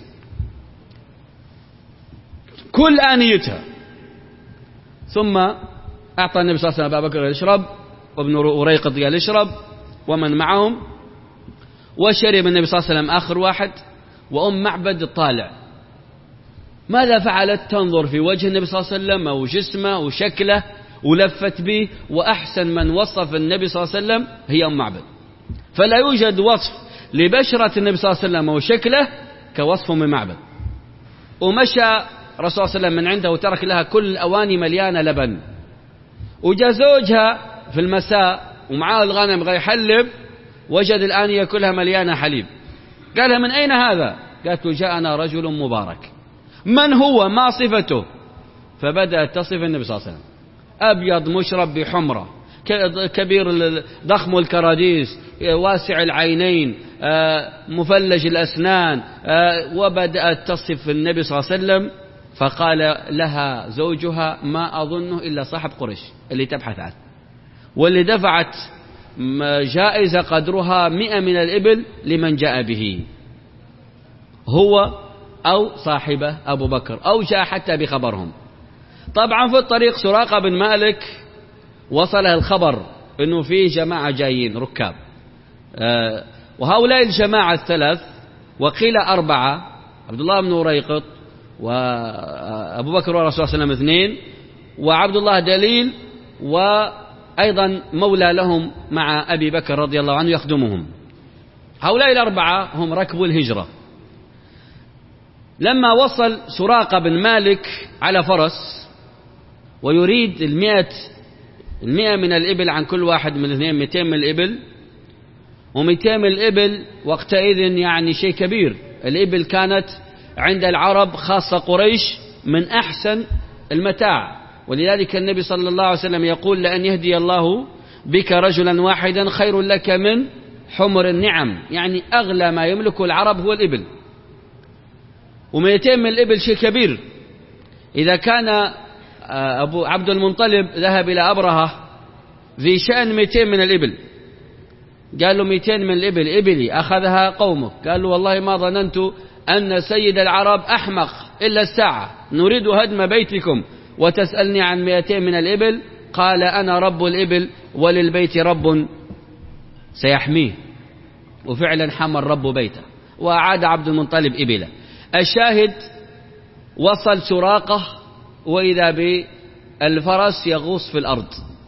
كل آنيتها. ثم أعطى النبي صلى الله عليه وسلم أبا بكر يشرب، وابن أريقط قال يشرب ومن معهم، وشرب النبي صلى الله عليه وسلم آخر واحد، وأم معبد طالع ماذا فعلت؟ تنظر في وجه النبي صلى الله عليه وسلم وجسمه وشكله ولفت به، وأحسن من وصف النبي صلى الله عليه وسلم هي أم معبد. فلا يوجد وصف لبشرة النبي صلى الله عليه وسلم وشكله كوصف من معبد. ومشى رسول الله صلى الله عليه وسلم من عنده وترك لها كل الأواني مليانة لبن، وجاء زوجها في المساء ومعاه الغنم غير يحلب، وجد الآنية كلها مليانة حليب. قالها من أين هذا؟ قالت له جاءنا رجل مبارك. من هو؟ ما صفته؟ فبدأت تصف النبي صلى الله عليه وسلم: أبيض مشرب بحمرة، كبير ضخم الكراديس، واسع العينين، مفلج الأسنان. وبدأت تصف النبي صلى الله عليه وسلم. فقال لها زوجها: ما أظنه إلا صاحب قريش اللي تبحث عنه، واللي دفعت جائزة قدرها مئة من الإبل لمن جاء به، هو أو صاحبه أبو بكر، أو جاء حتى بخبرهم. طبعا في الطريق سراقة بن مالك وصله الخبر أنه فيه جماعة جايين ركاب، آه وهؤلاء الجماعة الثلاث، وقيل أربعة: عبد الله بن ريقط، وأبو بكر ورسول الله صلى الله عليه وسلم اثنين، وعبد الله دليل، وأيضا مولى لهم مع أبي بكر رضي الله عنه يخدمهم. هؤلاء الأربعة هم ركبوا الهجرة. لما وصل سراقة بن مالك على فرس ويريد المئة المئة من الإبل عن كل واحد من الاثنين، مئتين من الإبل، ومئتين من الإبل وقتئذ يعني شيء كبير. الإبل كانت عند العرب خاصة قريش من أحسن المتاع، ولذلك النبي صلى الله عليه وسلم يقول: لأن يهدي الله بك رجلا واحدا خير لك من حمر النعم. يعني أغلى ما يملك العرب هو الإبل، ومئتين من الإبل شيء كبير. إذا كان أبو عبد المنطلب ذهب إلى أبرهة في شأن مئتين من الإبل، قال له: مئتين من الإبل إبلي أخذها قومك. قال له: والله ما ظننت أن سيد العرب أحمق إلا الساعة، نريد هدم بيتكم وتسألني عن مئتين من الإبل. قال: أنا رب الإبل وللبيت رب سيحميه. وفعلا حمى الرب بيته وأعاد عبد المنطلب إبله. الشاهد: وصل سراقة وإذا بالفرس يغوص في الأرض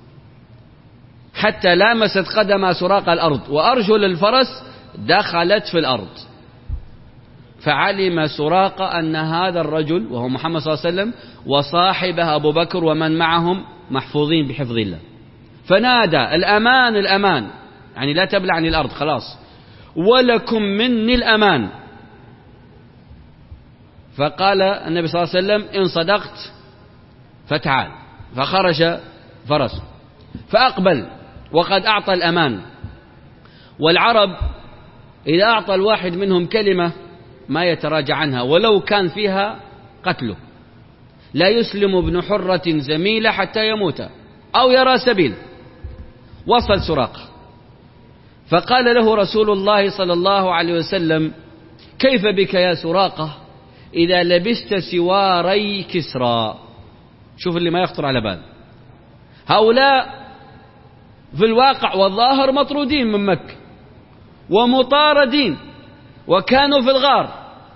حتى لامست قدم سراقة الأرض، وأرجل الفرس دخلت في الأرض. فعلم سراقة أن هذا الرجل وهو محمد صلى الله عليه وسلم وصاحبه أبو بكر ومن معهم محفوظين بحفظ الله، فنادى: الأمان الأمان، يعني لا تبلعني الأرض خلاص، ولكم مني الأمان. فقال النبي صلى الله عليه وسلم: إن صدقت فتعال. فخرج فرسه فأقبل وقد أعطى الأمان. والعرب إذا أعطى الواحد منهم كلمة ما يتراجع عنها ولو كان فيها قتله. لا يسلم ابن حرة زميله حتى يموت أو يرى سبيل. وصل سراقة فقال له رسول الله صلى الله عليه وسلم: كيف بك يا سراقة إذا لبست سواري كسرى؟ شوف اللي ما يخطر على بال، هؤلاء في الواقع والظاهر مطرودين من مكة ومطاردين وكانوا في الغار،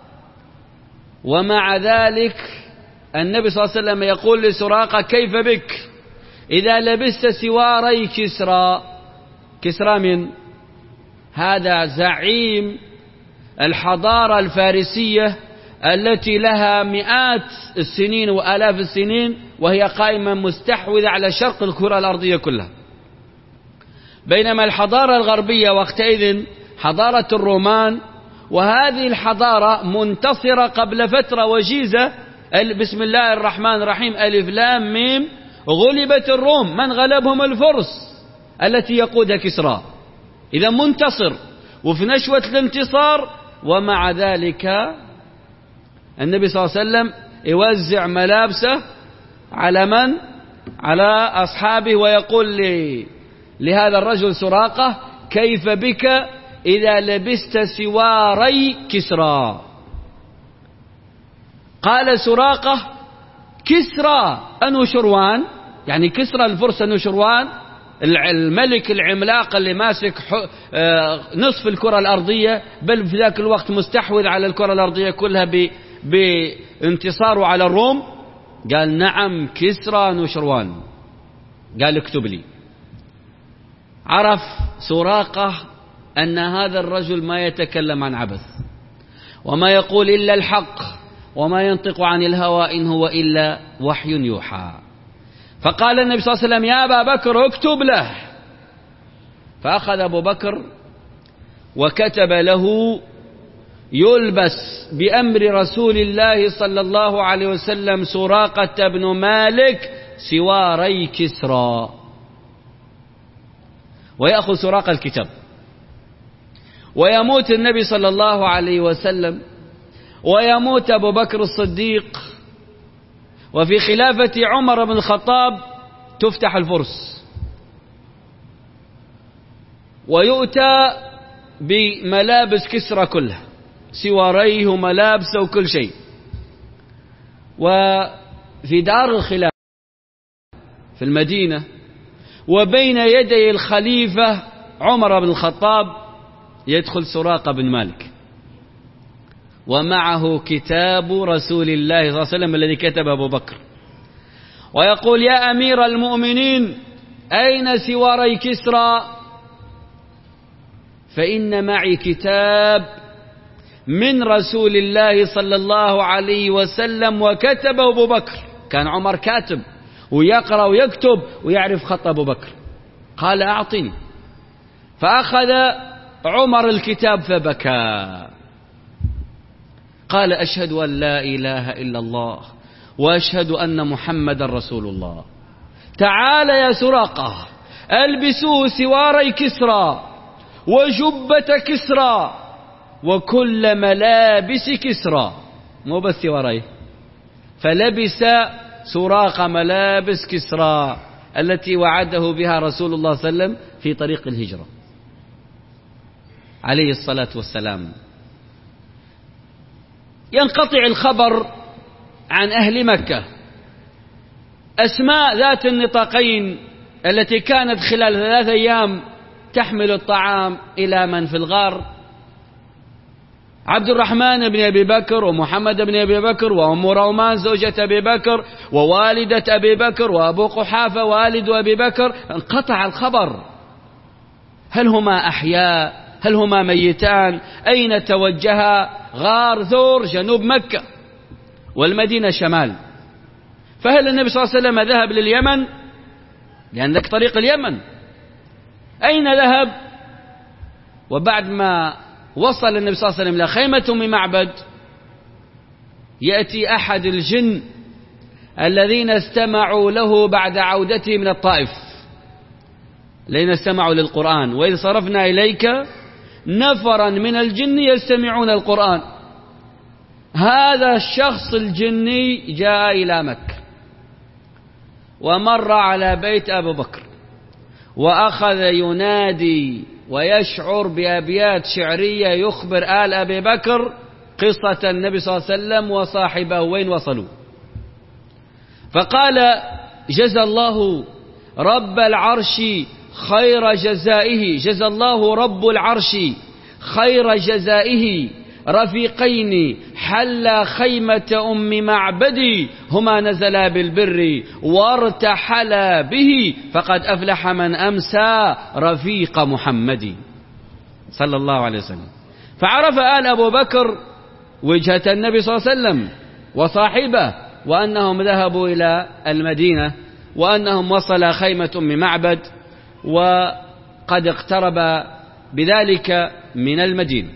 ومع ذلك النبي صلى الله عليه وسلم يقول لسراقة: كيف بك إذا لبست سواري كسرى؟ كسرى من هذا زعيم الحضارة الفارسية التي لها مئات السنين وآلاف السنين، وهي قائمة مستحوذة على شرق الكرة الأرضية كلها. بينما الحضارة الغربية وقتئذ حضارة الرومان، وهذه الحضارة منتصرة قبل فترة وجيزة. بسم الله الرحمن الرحيم، ألف لام ميم، غلبت الروم. من غلبهم؟ الفرس التي يقودها كسرى. إذا منتصر وفي نشوة الانتصار، ومع ذلك النبي صلى الله عليه وسلم يوزع ملابسه على من؟ على أصحابه، ويقول لي لهذا الرجل سراقة: كيف بك إذا لبست سواري كسرى؟ قال سراقة: كسرى أنوشروان، يعني كسرى الفرس أنوشروان الملك العملاق اللي ماسك نصف الكرة الأرضية، بل في ذاك الوقت مستحوذ على الكرة الأرضية كلها بانتصاره على الروم؟ قال نعم كسرى نشروان. قال اكتب لي. عرف سراقة أن هذا الرجل ما يتكلم عن عبث وما يقول إلا الحق وما ينطق عن الهوى إن هو إلا وحي يوحى. فقال النبي صلى الله عليه وسلم يا أبا بكر اكتب له. فأخذ أبو بكر وكتب له يلبس بأمر رسول الله صلى الله عليه وسلم سراقة بن مالك سواري كسرى. ويأخذ سراقة الكتاب ويموت النبي صلى الله عليه وسلم ويموت أبو بكر الصديق. وفي خلافة عمر بن الخطاب تفتح الفرس ويؤتى بملابس كسرى كلها، سواريه وملابسه وكل شيء. وفي دار الخلافة في المدينة وبين يدي الخليفة عمر بن الخطاب يدخل سراقة بن مالك ومعه كتاب رسول الله صلى الله عليه وسلم الذي كتب أبو بكر، ويقول يا أمير المؤمنين أين سواري كسرى؟ فإن معي كتاب من رسول الله صلى الله عليه وسلم وكتب أبو بكر. كان عمر كاتب ويقرأ ويكتب ويعرف خط أبو بكر. قال أعطني. فأخذ عمر الكتاب فبكى. قال أشهد أن لا إله إلا الله وأشهد أن محمد رسول الله. تعال يا سراقة ألبسوه سواري كسرى وجبة كسرى وكل ملابس كسرى، مو بس سواري. فلبس سراقة ملابس كسرى التي وعده بها رسول الله صلى الله عليه وسلم في طريق الهجرة عليه الصلاة والسلام. ينقطع الخبر عن أهل مكة. أسماء ذات النطاقين التي كانت خلال ثلاثة أيام تحمل الطعام إلى من في الغار، عبد الرحمن بن أبي بكر ومحمد بن أبي بكر وأم رومان زوجة أبي بكر ووالدة أبي بكر وأبو قحافة والد أبي بكر، انقطع الخبر. هل هما أحياء؟ هل هما ميتان؟ أين توجها؟ غار ثور جنوب مكة والمدينة شمال. فهل النبي صلى الله عليه وسلم ذهب لليمن؟ لأن ذاك طريق اليمن. أين ذهب؟ وبعد ما وصل النبي صلى الله عليه وسلم إلى خيمة أم معبد يأتي أحد الجن الذين استمعوا له بعد عودته من الطائف، الذين استمعوا للقرآن. وإذ صرفنا إليك نفرا من الجن يستمعون القرآن. هذا الشخص الجني جاء إلى مكة ومر على بيت أبو بكر وأخذ ينادي ويشعر بأبيات شعرية يخبر آل أبي بكر قصة النبي صلى الله عليه وسلم وصاحبه وين وصلوا. فقال جزى الله رب العرش خير جزائه، جزى الله رب العرش خير جزائه رفيقين حلا خيمة أم معبدي هما نزلا بالبر وارتحلا به فقد أفلح من أمسى رفيق محمد صلى الله عليه وسلم. فعرف آل أبو بكر وجهة النبي صلى الله عليه وسلم وصاحبه وأنهم ذهبوا إلى المدينة وأنهم وصل خيمة أم معبد وقد اقترب بذلك من المدينة.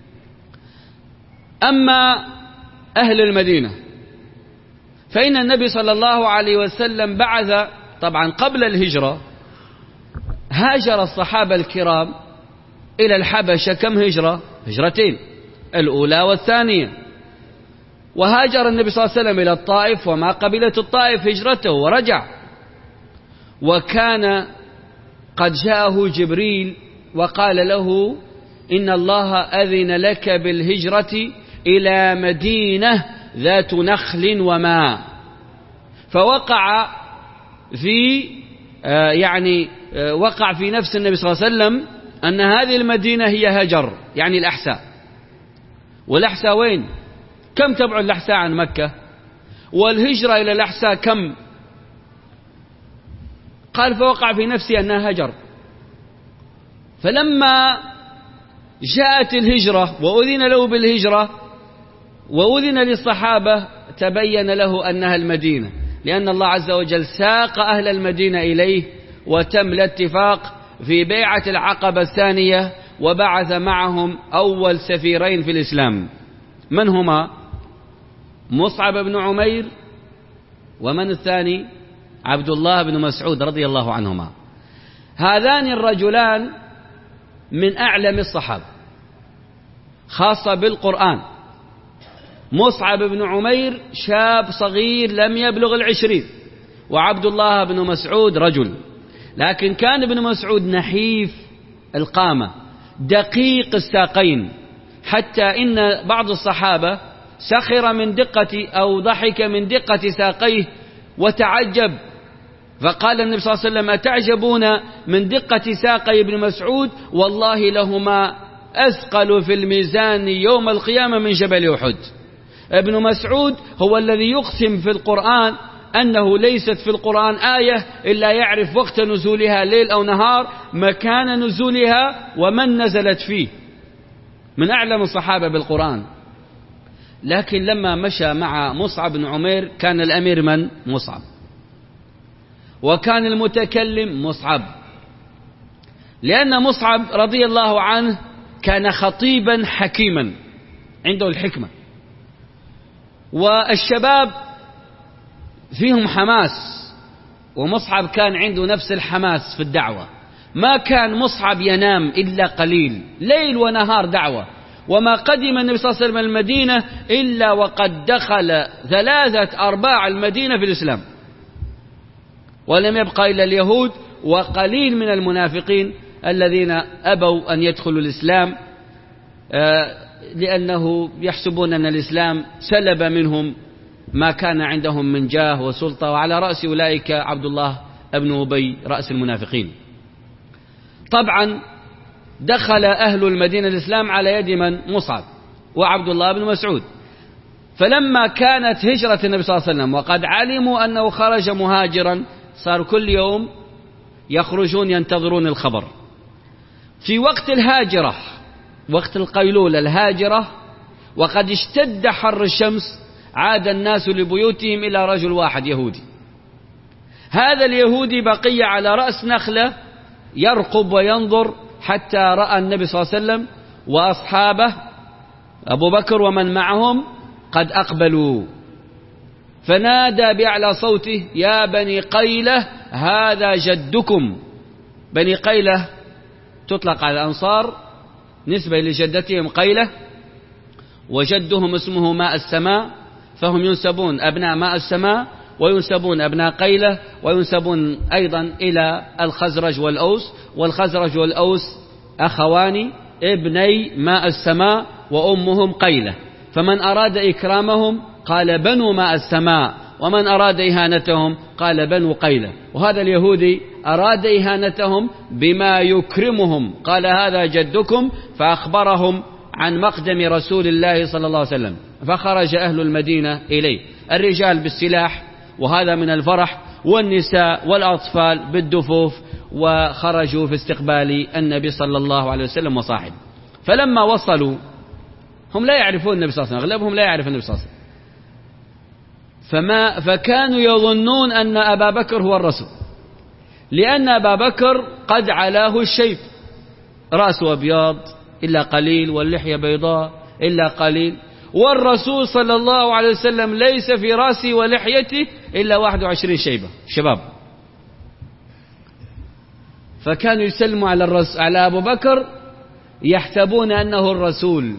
أما أهل المدينة فإن النبي صلى الله عليه وسلم بعث، طبعا قبل الهجرة هاجر الصحابة الكرام إلى الحبشة. كم هجرة؟ هجرتين، الأولى والثانية. وهاجر النبي صلى الله عليه وسلم إلى الطائف وما قبلت الطائف هجرته ورجع. وكان قد جاءه جبريل وقال له إن الله أذن لك بالهجرة إلى مدينة ذات نخل وماء. فوقع في آه يعني آه وقع في نفس النبي صلى الله عليه وسلم أن هذه المدينة هي هجر، يعني الأحساء. والأحساء وين؟ كم تبعد الأحساء عن مكة؟ والهجرة إلى الأحساء كم؟ قال فوقع في نفسي أنها هجر. فلما جاءت الهجرة وأذن له بالهجرة وأذن للصحابة تبين له أنها المدينة، لأن الله عز وجل ساق أهل المدينة إليه، وتم الاتفاق في بيعة العقبة الثانية، وبعث معهم أول سفيرين في الإسلام. من هما؟ مصعب بن عمير، ومن الثاني؟ عبد الله بن مسعود رضي الله عنهما. هذان الرجلان من أعلم الصحابة خاصة بالقرآن. مصعب بن عمير شاب صغير لم يبلغ العشرين، وعبد الله بن مسعود رجل، لكن كان ابن مسعود نحيف القامة دقيق الساقين، حتى إن بعض الصحابة سخر من دقة أو ضحك من دقة ساقيه وتعجب، فقال النبي صلى الله عليه وسلم: أتعجبون من دقة ساقي ابن مسعود؟ والله لهما أثقل في الميزان يوم القيامة من جبل أحد. ابن مسعود هو الذي يقسم في القرآن أنه ليست في القرآن آية إلا يعرف وقت نزولها ليل أو نهار، مكان نزولها، ومن نزلت فيه، من أعلم الصحابة بالقرآن. لكن لما مشى مع مصعب بن عمير كان الأمير من؟ مصعب، وكان المتكلم مصعب، لأن مصعب رضي الله عنه كان خطيبا حكيما عنده الحكمة، والشباب فيهم حماس، ومصعب كان عنده نفس الحماس في الدعوة. ما كان مصعب ينام إلا قليل، ليل ونهار دعوة. وما قدم النبي صلى الله عليه وسلم المدينة إلا وقد دخل ثلاثة أرباع المدينة في الإسلام، ولم يبقى إلا اليهود وقليل من المنافقين الذين أبوا أن يدخلوا الإسلام، لأنه يحسبون أن الإسلام سلب منهم ما كان عندهم من جاه وسلطة، وعلى رأس أولئك عبد الله بن أبي رأس المنافقين. طبعا دخل أهل المدينة الإسلام على يد من؟ مصعب وعبد الله بن مسعود. فلما كانت هجرة النبي صلى الله عليه وسلم وقد علموا أنه خرج مهاجرا، صار كل يوم يخرجون ينتظرون الخبر. في وقت الهاجرة، وقت القيلولة الهاجرة، وقد اشتد حر الشمس، عاد الناس لبيوتهم إلى رجل واحد يهودي. هذا اليهودي بقي على رأس نخلة يرقب وينظر حتى رأى النبي صلى الله عليه وسلم وأصحابه أبو بكر ومن معهم قد أقبلوا، فنادى بأعلى صوته: يا بني قيلة هذا جدكم. بني قيلة تطلق على الأنصار نسبة لجدتهم قيلة، وجدهم اسمه ماء السماء، فهم ينسبون أبناء ماء السماء، وينسبون أبناء قيلة، وينسبون أيضا إلى الخزرج والأوس، والخزرج والأوس أخوان ابني ماء السماء وأمهم قيلة، فمن أراد إكرامهم قال بنو ماء السماء، ومن أراد إهانتهم قال بنو قيلة. وهذا اليهودي أراد إهانتهم بما يكرمهم، قال هذا جدكم، فأخبرهم عن مقدم رسول الله صلى الله عليه وسلم، فخرج أهل المدينة إليه، الرجال بالسلاح وهذا من الفرح، والنساء والأطفال بالدفوف، وخرجوا في استقبال النبي صلى الله عليه وسلم وصاحبه. فلما وصلوا، هم لا يعرفون النبي صلى الله عليه وسلم، أغلبهم لا يعرف النبي صلى الله عليه وسلم، فما فكانوا يظنون أن أبا بكر هو الرسول، لأن أبا بكر قد علاه الشيب، رأسه أبيض إلا قليل، واللحية بيضاء إلا قليل، والرسول صلى الله عليه وسلم ليس في رأسه ولحيته إلا واحد وعشرين شيبة شباب. فكانوا يسلموا على الرسول على أبو بكر يحسبون أنه الرسول.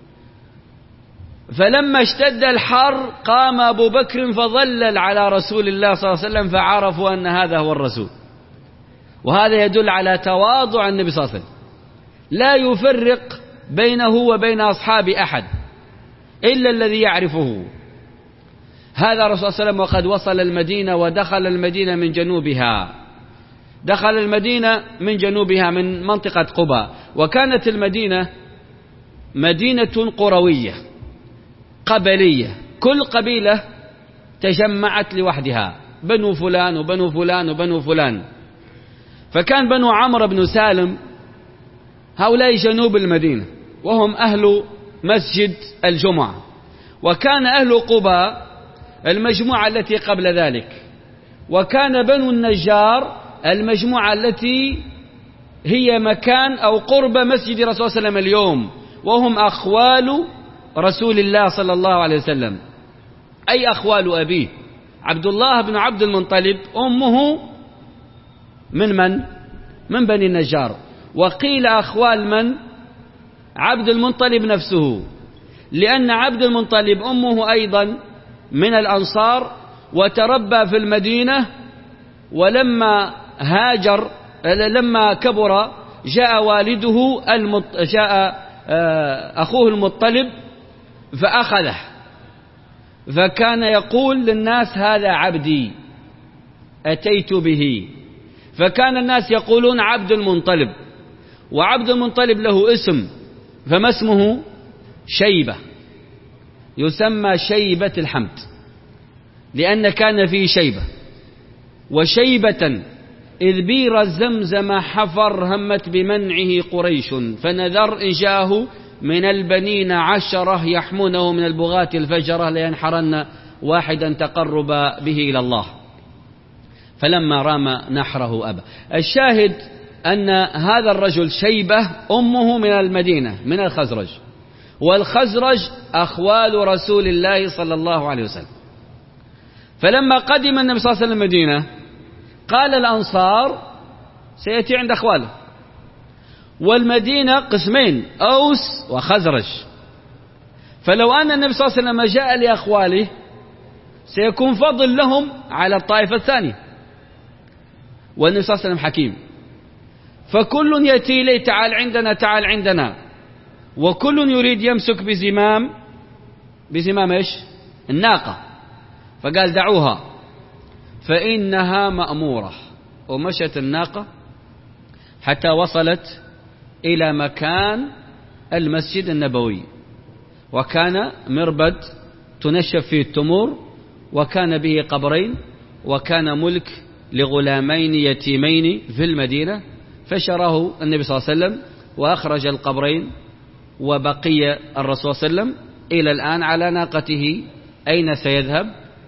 فلما اشتد الحر قام أبو بكر فظلل على رسول الله صلى الله عليه وسلم، فعرفوا أن هذا هو الرسول. وهذا يدل على تواضع النبي صلى الله عليه وسلم، لا يفرق بينه وبين أصحاب أحد إلا الذي يعرفه. هذا الرسول صلى الله عليه وسلم وقد وصل المدينة ودخل المدينة من جنوبها، دخل المدينة من جنوبها من منطقة قباء، وكانت المدينة مدينة قروية قبلية، كل قبيلة تجمعت لوحدها، بنو فلان وبنو فلان وبنو فلان. فكان بنو عمرو بن سالم هؤلاء جنوب المدينة وهم أهل مسجد الجمعة، وكان أهل قباء المجموعة التي قبل ذلك، وكان بنو النجار المجموعة التي هي مكان أو قرب مسجد رسول الله صلى الله عليه وسلم اليوم، وهم أخوال رسول الله صلى الله عليه وسلم. أي أخوال أبيه عبد الله بن عبد المطلب، أمه من من؟ من بني النجار. وقيل أخوال من؟ عبد المطلب نفسه، لأن عبد المطلب أمه أيضا من الأنصار وتربى في المدينة، ولما هاجر لما كبر جاء والده المط... جاء أخوه المطلب فأخذه، فكان يقول للناس هذا عبدي أتيت به، فكان الناس يقولون عبد المطلب، وعبد المطلب له اسم، فما اسمه؟ شيبة، يسمى شيبة الحمد، لأن كان فيه شيبة. وشيبة إذ بير زمزم حفر همت بمنعه قريش، فنذر إن جاءه من البنين عشرة يحمونه من البغاة الفجرة لينحرن واحدا تقرب به إلى الله، فلما رام نحره أبى. الشاهد أن هذا الرجل شيبة أمه من المدينة من الخزرج، والخزرج أخوال رسول الله صلى الله عليه وسلم. فلما قدم النبي صلى الله عليه وسلم المدينة قال الأنصار سيأتي عند أخواله، والمدينة قسمين أوس وخزرج، فلو أن النبي صلى الله عليه وسلم جاء لأخواله سيكون فضل لهم على الطائفة الثانية، والنبي صلى الله عليه وسلم حكيم، فكل يأتي إليه تعال عندنا تعال عندنا، وكل يريد يمسك بزمام بزمام إيش؟ الناقة، فقال دعوها فإنها مأمورة. ومشت الناقة حتى وصلت إلى مكان المسجد النبوي، وكان مربد تنشف فيه التمور، وكان به قبرين، وكان ملك لغلامين يتيمين في المدينة، فشراه النبي صلى الله عليه وسلم وأخرج القبرين، وبقي الرسول صلى الله عليه وسلم إلى الآن على ناقته. أين سيذهب؟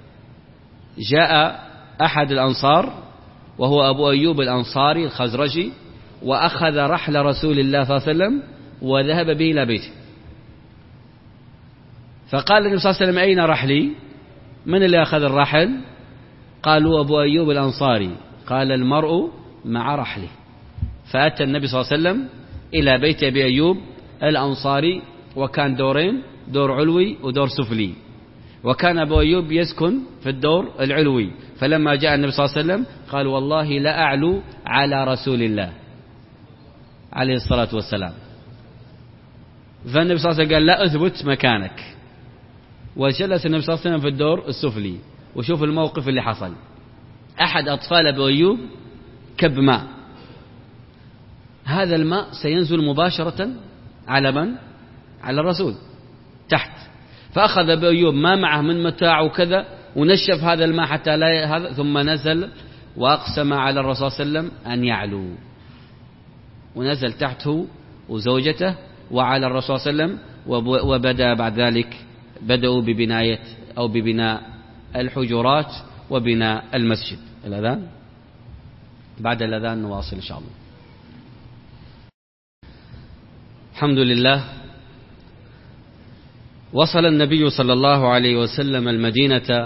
جاء أحد الأنصار وهو أبو أيوب الأنصاري الخزرجي، وأخذ رحل رسول الله صلى الله عليه وسلم وذهب به إلى بيته، فقال النبي صلى الله عليه وسلم أين رحلي؟ من اللي أخذ الرحل؟ قالوا أبو أيوب الأنصاري. قال المرء مع رحله، فأتى النبي صلى الله عليه وسلم إلى بيت أبي أيوب الأنصاري، وكان دورين، دور علوي ودور سفلي، وكان أبو أيوب يسكن في الدور العلوي. فلما جاء النبي صلى الله عليه وسلم قال والله لا أعلو على رسول الله عليه الصلاة والسلام، فالنبي صلى الله عليه وسلم قال لا أثبت مكانك، وجلس النبي صلى الله عليه وسلم في الدور السفلي. وشوف الموقف اللي حصل، أحد أطفال أبو أيوب كب ماء، هذا الماء سينزل مباشرة على من؟ على الرسول تحت، فأخذ أبو أيوب ما معه من متاع وكذا ونشف هذا الماء حتى لا هذا، ثم نزل وأقسم على الرسول صلى الله عليه وسلم أن يعلو، ونزل تحته وزوجته وعلى الرسول صلى الله عليه وسلم. وبدأ بعد ذلك بدأوا ببناية أو ببناء الحجرات وبناء المسجد. الأذان، بعد الأذان نواصل إن شاء الله. الحمد لله. وصل النبي صلى الله عليه وسلم المدينة،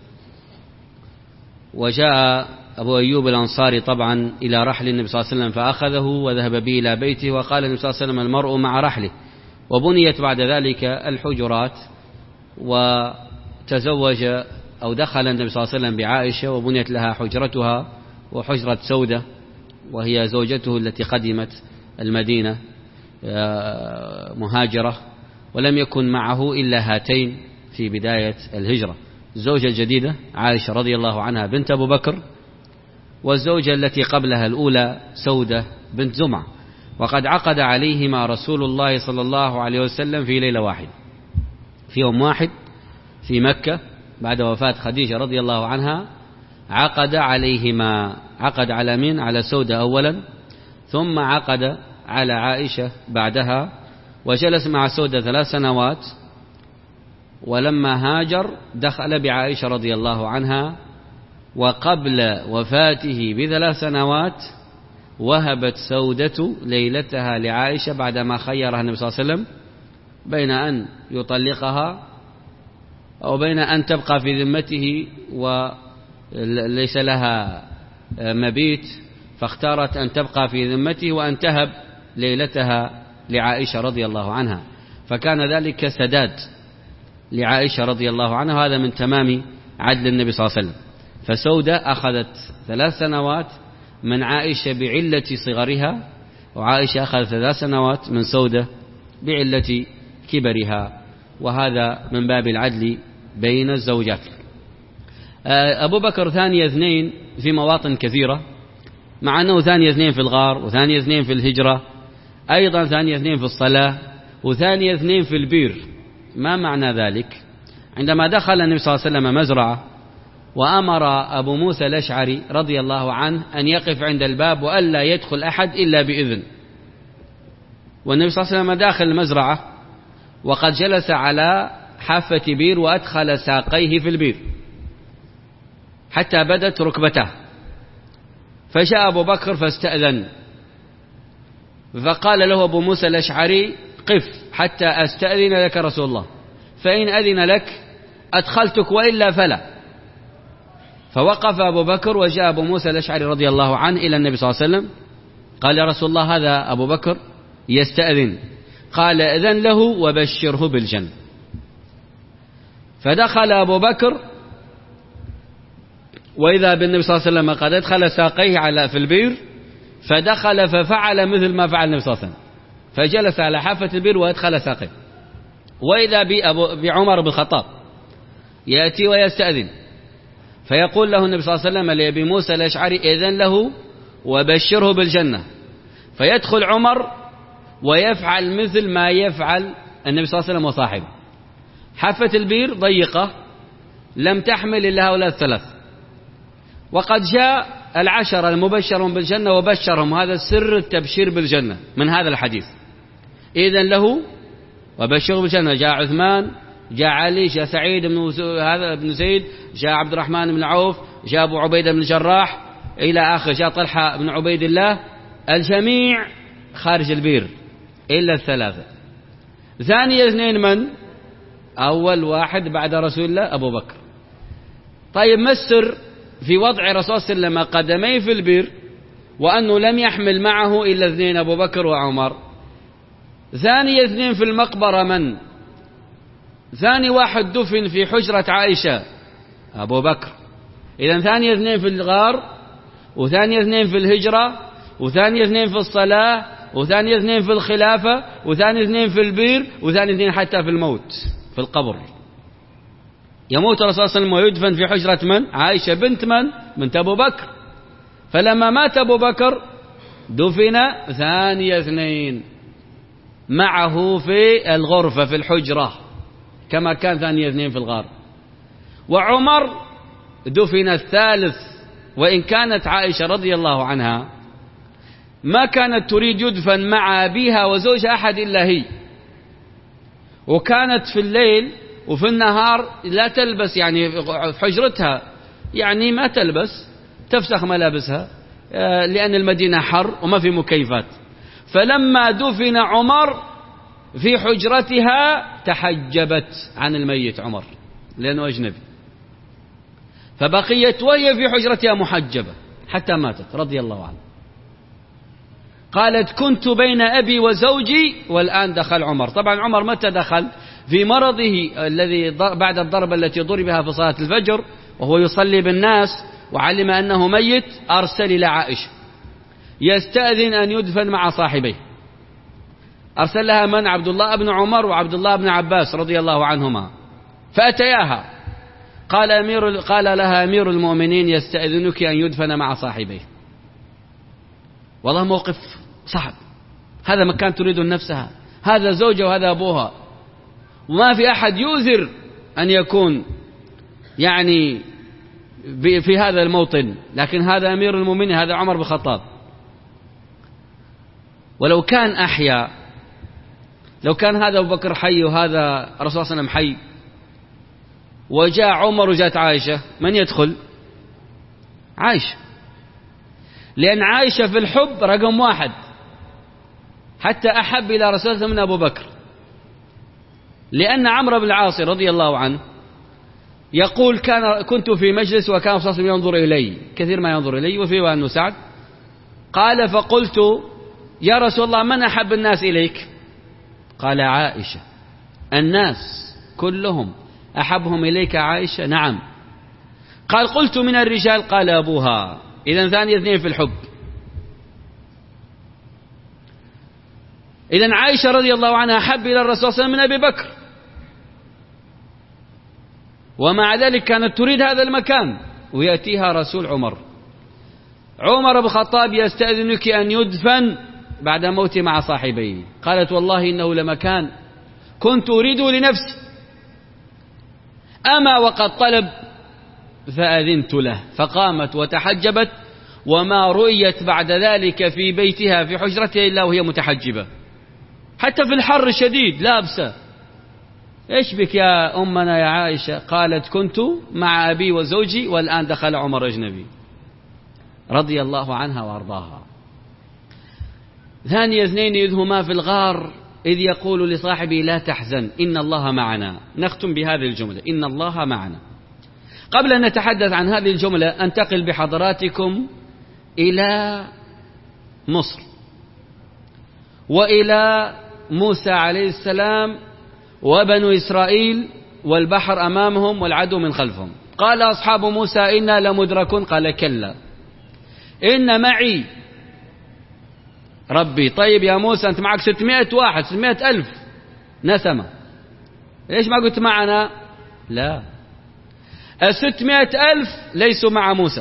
وجاء أبو أيوب الأنصاري طبعا إلى رحل النبي صلى الله عليه وسلم فأخذه وذهب به إلى بيته، وقال النبي صلى الله عليه وسلم المرء مع رحله. وبنيت بعد ذلك الحجرات، وتزوج أو دخل النبي صلى الله عليه وسلم بعائشة، وبنيت لها حجرتها وحجرة سودة وهي زوجته التي قدمت المدينة مهاجرة، ولم يكن معه إلا هاتين في بداية الهجرة، الزوجة الجديدة عائشة رضي الله عنها بنت أبو بكر، والزوجة التي قبلها الأولى سودة بنت زمعة. وقد عقد عليهما رسول الله صلى الله عليه وسلم في ليلة واحد، في يوم واحد في مكة بعد وفاة خديجة رضي الله عنها عقد عليهما، عقد على من؟ على سودة أولا، ثم عقد على عائشة بعدها، وجلس مع سودة ثلاث سنوات، ولما هاجر دخل بعائشة رضي الله عنها، وقبل وفاته بثلاث سنوات وهبت سودة ليلتها لعائشة بعدما خيرها النبي صلى الله عليه وسلم بين أن يطلقها أو بين أن تبقى في ذمته وليس لها مبيت، فاختارت أن تبقى في ذمته وأن تهب ليلتها لعائشة رضي الله عنها، فكان ذلك سداد لعائشة رضي الله عنها، وهذا من تمام عدل النبي صلى الله عليه وسلم. فسودة أخذت ثلاث سنوات من عائشة بعلة صغرها، وعائشة أخذت ثلاث سنوات من سودة بعلة كبرها، وهذا من باب العدل بين الزوجات. أبو بكر ثاني اثنين في مواطن كثيرة، مع أنه ثاني اثنين في الغار، وثاني اثنين في الهجرة، أيضا ثاني اثنين في الصلاة، وثاني اثنين في البير. ما معنى ذلك؟ عندما دخل النبي صلى الله عليه وسلم مزرعة، وأمر أبو موسى الأشعري رضي الله عنه أن يقف عند الباب وألا يدخل أحد إلا بإذن، والنبي صلى الله عليه وسلم داخل المزرعة وقد جلس على حافة بير وأدخل ساقيه في البير حتى بدت ركبته، فجاء أبو بكر فاستأذن، فقال له أبو موسى الأشعري: قف حتى أستأذن لك رسول الله، فإن أذن لك أدخلتك وإلا فلا. فوقف أبو بكر، وجاء أبو موسى الأشعري رضي الله عنه إلى النبي صلى الله عليه وسلم قال: يا رسول الله، هذا أبو بكر يستأذن. قال: إذن له وبشره بالجنة. فدخل أبو بكر، وإذا بالنبي صلى الله عليه وسلم قد أدخل ساقيه على في البير، فدخل ففعل مثل ما فعل النبي صلى الله عليه وسلم، فجلس على حافة البير وأدخل ساقيه. وإذا بعمر بن الخطاب يأتي ويستأذن، فيقول له النبي صلى الله عليه وسلم لأبي موسى الأشعري: إذن له وبشره بالجنة. فيدخل عمر ويفعل مثل ما يفعل النبي صلى الله عليه وسلم وصاحبه. حافة البير ضيقة لم تحمل إلا هؤلاء الثلاث، وقد جاء العشرة المبشرون بالجنة وبشرهم، هذا سر التبشير بالجنة من هذا الحديث: إذن له وبشره بالجنة. جاء عثمان، جاء علي، جاء سعيد بن هذا بن زيد، جاء عبد الرحمن بن عوف، جاء أبو عبيدة بن الجراح إلى آخر، جاء طلحة بن عبيد الله، الجميع خارج البير إلا الثلاثة. ثاني اثنين من؟ أول واحد بعد رسول الله أبو بكر. طيب، ما السر في وضع رسول الله صلى الله عليه وسلم قدميه في البير وأنه لم يحمل معه إلا اثنين، أبو بكر وعمر؟ ثاني اثنين في المقبرة من؟ ثاني واحد دفن في حجرة عائشة أبو بكر. إذن ثاني اثنين في الغار، وثاني اثنين في الهجرة، وثاني اثنين في الصلاة، وثاني اثنين في الخلافة، وثاني اثنين في البير، وثاني اثنين حتى في الموت في القبر. يموت الرسول صلى الله عليه وسلم ويدفن في حجرة من؟ عائشة بنت من؟ بنت أبو بكر. فلما مات أبو بكر دفن ثاني اثنين معه في الغرفة في الحجرة كما كان ثاني اثنين في الغار. وعمر دفن الثالث، وإن كانت عائشة رضي الله عنها ما كانت تريد يدفن مع أبيها وزوجها أحد إلا هي، وكانت في الليل وفي النهار لا تلبس، يعني في حجرتها يعني ما تلبس، تفسخ ملابسها لأن المدينة حر وما في مكيفات. فلما دفن عمر في حجرتها تحجبت عن الميت عمر لأنه أجنبي، فبقيت وهي في حجرتها محجبة حتى ماتت رضي الله عنها. قالت: كنت بين أبي وزوجي والآن دخل عمر. طبعا عمر متى دخل؟ في مرضه الذي بعد الضربة التي ضربها في صلاة الفجر وهو يصلي بالناس وعلم أنه ميت، أرسل إلى عائشة يستأذن أن يدفن مع صاحبيه. أرسل لها من؟ عبد الله بن عمر وعبد الله بن عباس رضي الله عنهما، فأتياها. قال, أمير قال لها أمير المؤمنين يستأذنك أن يدفن مع صاحبيه. والله موقف صعب، هذا مكان تريد نفسها، هذا زوجها وهذا أبوها، وما في أحد يؤذر أن يكون يعني في هذا الموطن، لكن هذا أمير المؤمنين، هذا عمر بن الخطاب. ولو كان أحيا، لو كان هذا أبو بكر حي وهذا الرسول صلى الله عليه وسلم حي، وجاء عمر وجاءت عائشة، من يدخل؟ عائشة، لأن عائشة في الحب رقم واحد، حتى أحب إلى رسول الله من أبو بكر. لأن عمرو بن العاص رضي الله عنه يقول كان كنت في مجلس وكان الرسول صلى الله عليه وسلم ينظر إلي، كثير ما ينظر إلي، وفي وأنه سعد. قال فقلت يا رسول الله من أحب الناس إليك؟ قال عائشة. الناس كلهم أحبهم إليك عائشة؟ نعم. قال قلت من الرجال؟ قال أبوها. إذن ثاني اثنين في الحب. إذن عائشة رضي الله عنها أحب إلى الرسول صلى الله عليه وسلم من أبي بكر، ومع ذلك كانت تريد هذا المكان، ويأتيها رسول عمر. عمر بن الخطاب يستأذنك أن يدفن بعد موته مع صاحبيه. قالت والله إنه لمكان كنت أريده لنفسي، أما وقد طلب فأذنت له. فقامت وتحجبت، وما رؤيت بعد ذلك في بيتها في حجرتها إلا وهي متحجبة، حتى في الحر الشديد لابسة. إيش بك يا أمنا يا عائشة؟ قالت كنت مع أبي وزوجي والآن دخل عمر أجنبي، رضي الله عنها وأرضاها. ثاني اثنين إذ هما في الغار إذ يقول لصاحبه لا تحزن إن الله معنا. نختم بهذه الجملة، إن الله معنا. قبل أن نتحدث عن هذه الجملة أنتقل بحضراتكم إلى مصر وإلى موسى عليه السلام وبنو إسرائيل، والبحر أمامهم والعدو من خلفهم. قال أصحاب موسى إنا لمدركون، قال كلا إن معي ربي. طيب يا موسى أنت معك ستمائة واحد، ستمائة ألف نسمة، ليش ما قلت معنا؟ لا، الستمائة ألف ليسوا مع موسى،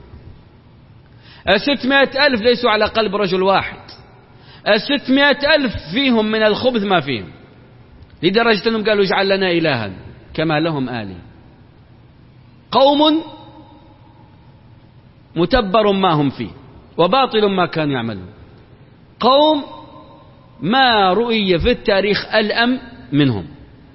الستمائة ألف ليسوا على قلب رجل واحد، الستمائة ألف فيهم من الخبث ما فيهم، لدرجة أنهم قالوا اجعل لنا إلها كما لهم آله. قوم متبر ما هم فيه وباطل ما كانوا يعملون، قوم ما رؤي في التاريخ ألأم منهم.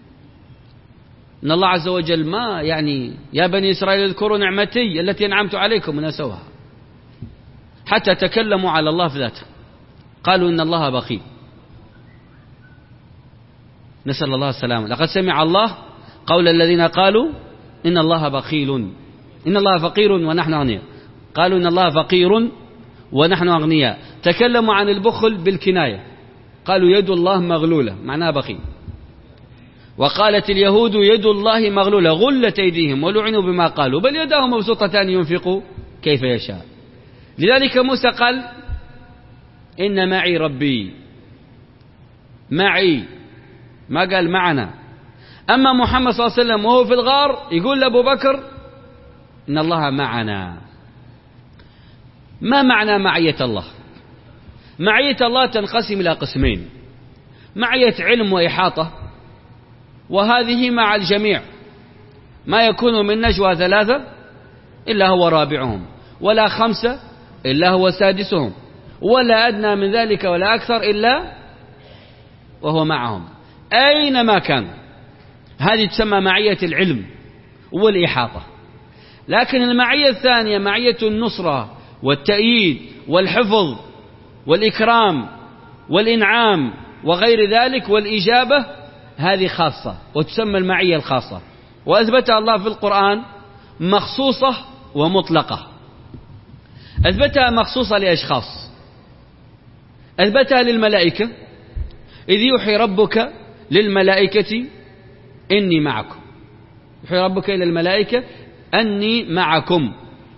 إن الله عز وجل ما يعني يا بني إسرائيل اذكروا نعمتي التي أنعمت عليكم ونسوها، حتى تكلموا على الله في ذاته، قالوا إن الله بخيل. نسأل الله السلامة. لقد سمع الله قول الذين قالوا إن الله بخيل، إن الله فقير ونحن أغنياء، قالوا إن الله فقير ونحن أغنياء. تكلموا عن البخل بالكناية، قالوا يد الله مغلولة معناها بخيل. وقالت اليهود يد الله مغلولة غلت أيديهم ولعنوا بما قالوا بل يداه مبسوطتان ينفق كيف يشاء. لذلك موسى قال إن معي ربي، معي، ما قال معنا. أما محمد صلى الله عليه وسلم وهو في الغار يقول لأبو بكر إن الله معنا. ما معنى معية الله؟ معية الله تنقسم إلى قسمين: معية علم وإحاطة، وهذه مع الجميع، ما يكون من نجوى ثلاثة إلا هو رابعهم، ولا خمسة إلا هو سادسهم، ولا أدنى من ذلك ولا أكثر إلا وهو معهم أينما كان. هذه تسمى معية العلم والإحاطة. لكن المعية الثانية معية النصرة والتأييد والحفظ والإكرام والإنعام وغير ذلك والإجابة، هذه خاصة وتسمى المعية الخاصة، وأثبتها الله في القرآن مخصوصة ومطلقة. أثبتها مخصوصة لأشخاص، أثبتها للملائكة إذ يوحي ربك للملائكة إني معكم، يوحي ربك إلى الملائكة أني معكم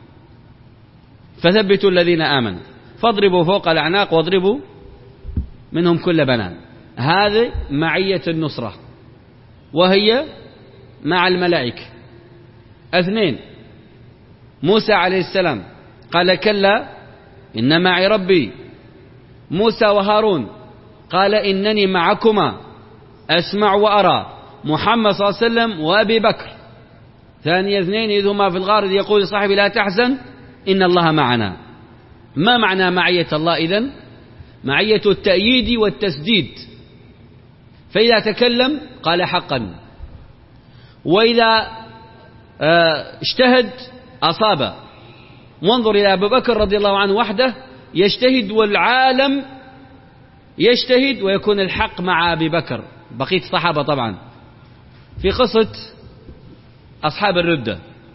فثبتوا الذين آمنوا فاضربوا فوق الأعناق واضربوا منهم كل بنان. هذه معية النصرة وهي مع الملائكة. اثنين، موسى عليه السلام قال كلا إن معي ربي. موسى وهارون قال إنني معكما أسمع وأرى. محمد صلى الله عليه وسلم وأبي بكر، ثاني اثنين إذ هما في الغار إذ يقول لصاحبه لا تحزن إن الله معنا. ما معنى معية الله إذن؟ معية التأييد والتسديد، فإذا تكلم قال حقا، وإذا اجتهد أصاب. وانظر إلى أبي بكر رضي الله عنه وحده يجتهد والعالم يجتهد ويكون الحق مع أبي بكر. بقية الصحابة طبعا في قصة أصحاب الردة،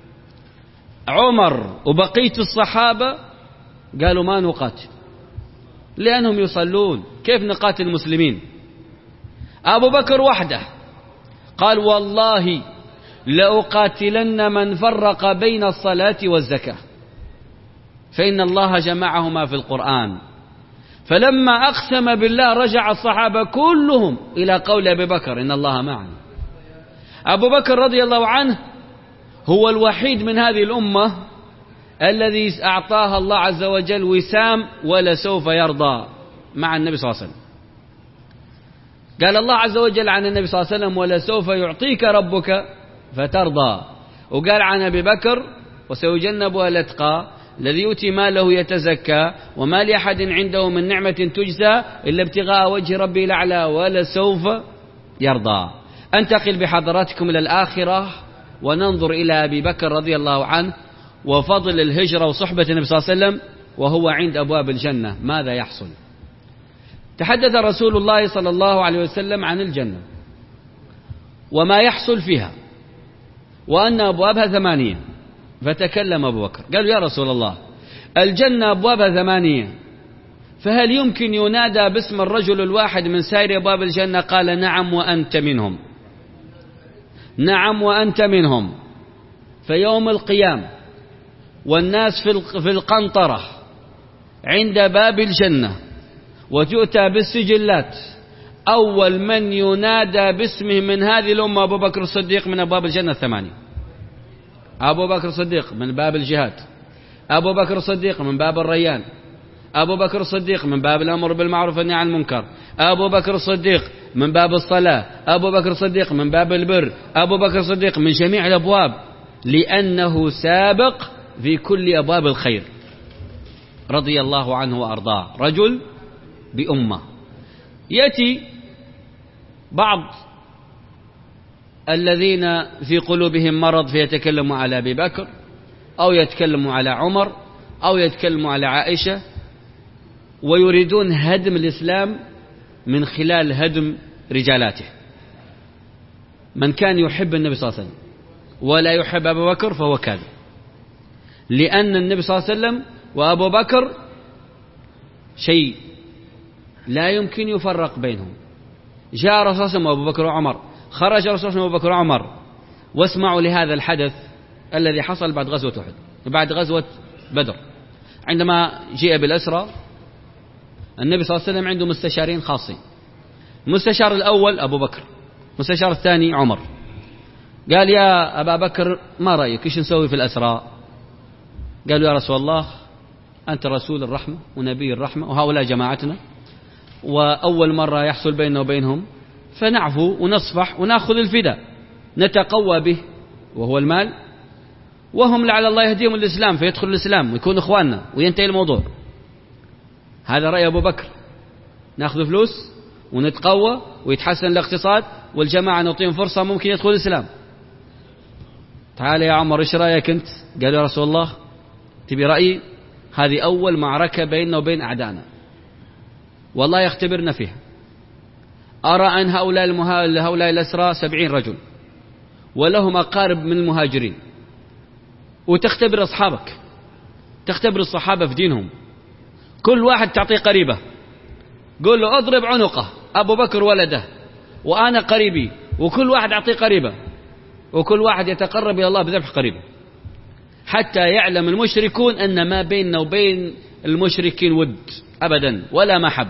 عمر وبقية الصحابة قالوا ما نقاتل لأنهم يصلون، كيف نقاتل المسلمين؟ أبو بكر وحده قال والله لأقاتلن من فرق بين الصلاة والزكاة فإن الله جمعهما في القرآن. فلما أقسم بالله رجع الصحابة كلهم إلى قول أبي بكر إن الله معنا. أبو بكر رضي الله عنه هو الوحيد من هذه الأمة الذي أعطاها الله عز وجل وسام ولسوف يرضى مع النبي صلى الله عليه وسلم. قال الله عز وجل عن النبي صلى الله عليه وسلم ولسوف يعطيك ربك فترضى. وقال عن أبي بكر وسيجنبها الأتقى الذي يؤتي ماله يتزكى وما لأحد عنده من نعمة تجزى إلا ابتغاء وجه ربه الأعلى ولسوف يرضى. أنتقل بحضراتكم إلى الآخرة وننظر إلى أبي بكر رضي الله عنه وفضل الهجرة وصحبة النبي صلى الله عليه وسلم وهو عند أبواب الجنة. ماذا يحصل؟ تحدث رسول الله صلى الله عليه وسلم عن الجنة وما يحصل فيها وأن أبوابها ثمانية. فتكلم أبو بكر قالوا يا رسول الله الجنة أبوابها ثمانية، فهل يمكن ينادى باسم الرجل الواحد من سائر أبواب الجنة؟ قال نعم وأنت منهم، نعم وأنت منهم. فيوم القيامة والناس في القنطرة عند باب الجنة وتؤتى بالسجلات، أول من ينادى باسمه من هذه الأمة أبو بكر الصديق من أبواب الجنة الثمانية. أبو بكر الصديق من باب الجهاد، أبو بكر الصديق من باب الريان، أبو بكر الصديق من باب الأمر بالمعروف والنهي عن المنكر، أبو بكر الصديق من باب الصلاة، أبو بكر الصديق من باب البر، أبو بكر الصديق من جميع الأبواب، لأنه سابق في كل أبواب الخير رضي الله عنه وأرضاه. رجل بأمة. يأتي بعض الذين في قلوبهم مرض فيتكلموا على أبي بكر أو يتكلموا على عمر أو يتكلموا على عائشة ويريدون هدم الإسلام من خلال هدم رجالاته. من كان يحب النبي صلى الله عليه وسلم ولا يحب أبو بكر فهو كاذب، لأن النبي صلى الله عليه وسلم وأبو بكر شيء لا يمكن يفرق بينهم. جاء رسول الله صلى الله عليه وسلم وأبو بكر وعمر، خرج رسول الله صلى الله عليه وسلم وأبو بكر وعمر. واسمعوا لهذا الحدث الذي حصل بعد غزوة أحد، بعد غزوة بدر، عندما جاء بالأسرى النبي صلى الله عليه وسلم عنده مستشارين خاصين. المستشار الأول أبو بكر، المستشار الثاني عمر. قال يا أبا بكر ما رأيك إيش نسوي في الأسرى؟ قالوا يا رسول الله أنت رسول الرحمة ونبي الرحمة وهؤلاء جماعتنا، وأول مرة يحصل بيننا وبينهم، فنعفو ونصفح ونأخذ الفداء نتقوى به وهو المال، وهم لعل الله يهديهم الإسلام فيدخل الإسلام ويكون إخواننا وينتهي الموضوع. هذا رأي أبو بكر، نأخذ فلوس ونتقوى ويتحسن الاقتصاد والجماعة نعطيهم فرصة ممكن يدخل الإسلام. تعال يا عمر إيش رأيك أنت؟ قال يا رسول الله تبي رأيي؟ هذه أول معركة بيننا وبين أعدائنا والله يختبرنا فيها. أرى أن هؤلاء, المها... هؤلاء الأسرى سبعين رجل ولهم أقارب من المهاجرين، وتختبر أصحابك، تختبر الصحابة في دينهم، كل واحد تعطيه قريبة، قول له أضرب عنقه أبو بكر ولده وأنا قريبي، وكل واحد أعطيه قريبة، وكل واحد يتقرب إلى الله بذبح قريبة، حتى يعلم المشركون أن ما بيننا وبين المشركين ود أبدا ولا محب.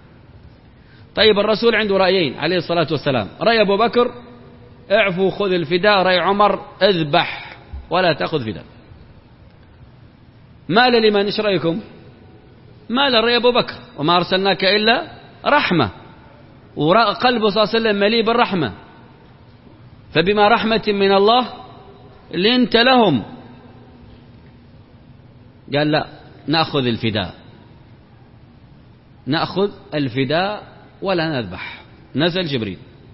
طيب الرسول عنده رأيين عليه الصلاة والسلام، رأي أبو بكر اعفو خذ الفداء، رأي عمر اذبح ولا تأخذ فداء. مال لمن؟ ايش رأيكم؟ مال رأي أبو بكر، وما أرسلناك إلا رحمة، وقلبه صلى الله عليه وسلم مليء بالرحمة، فبما رحمة من الله لنت لهم. قال لا، نأخذ الفداء، نأخذ الفداء ولا نذبح. نزل جبريل،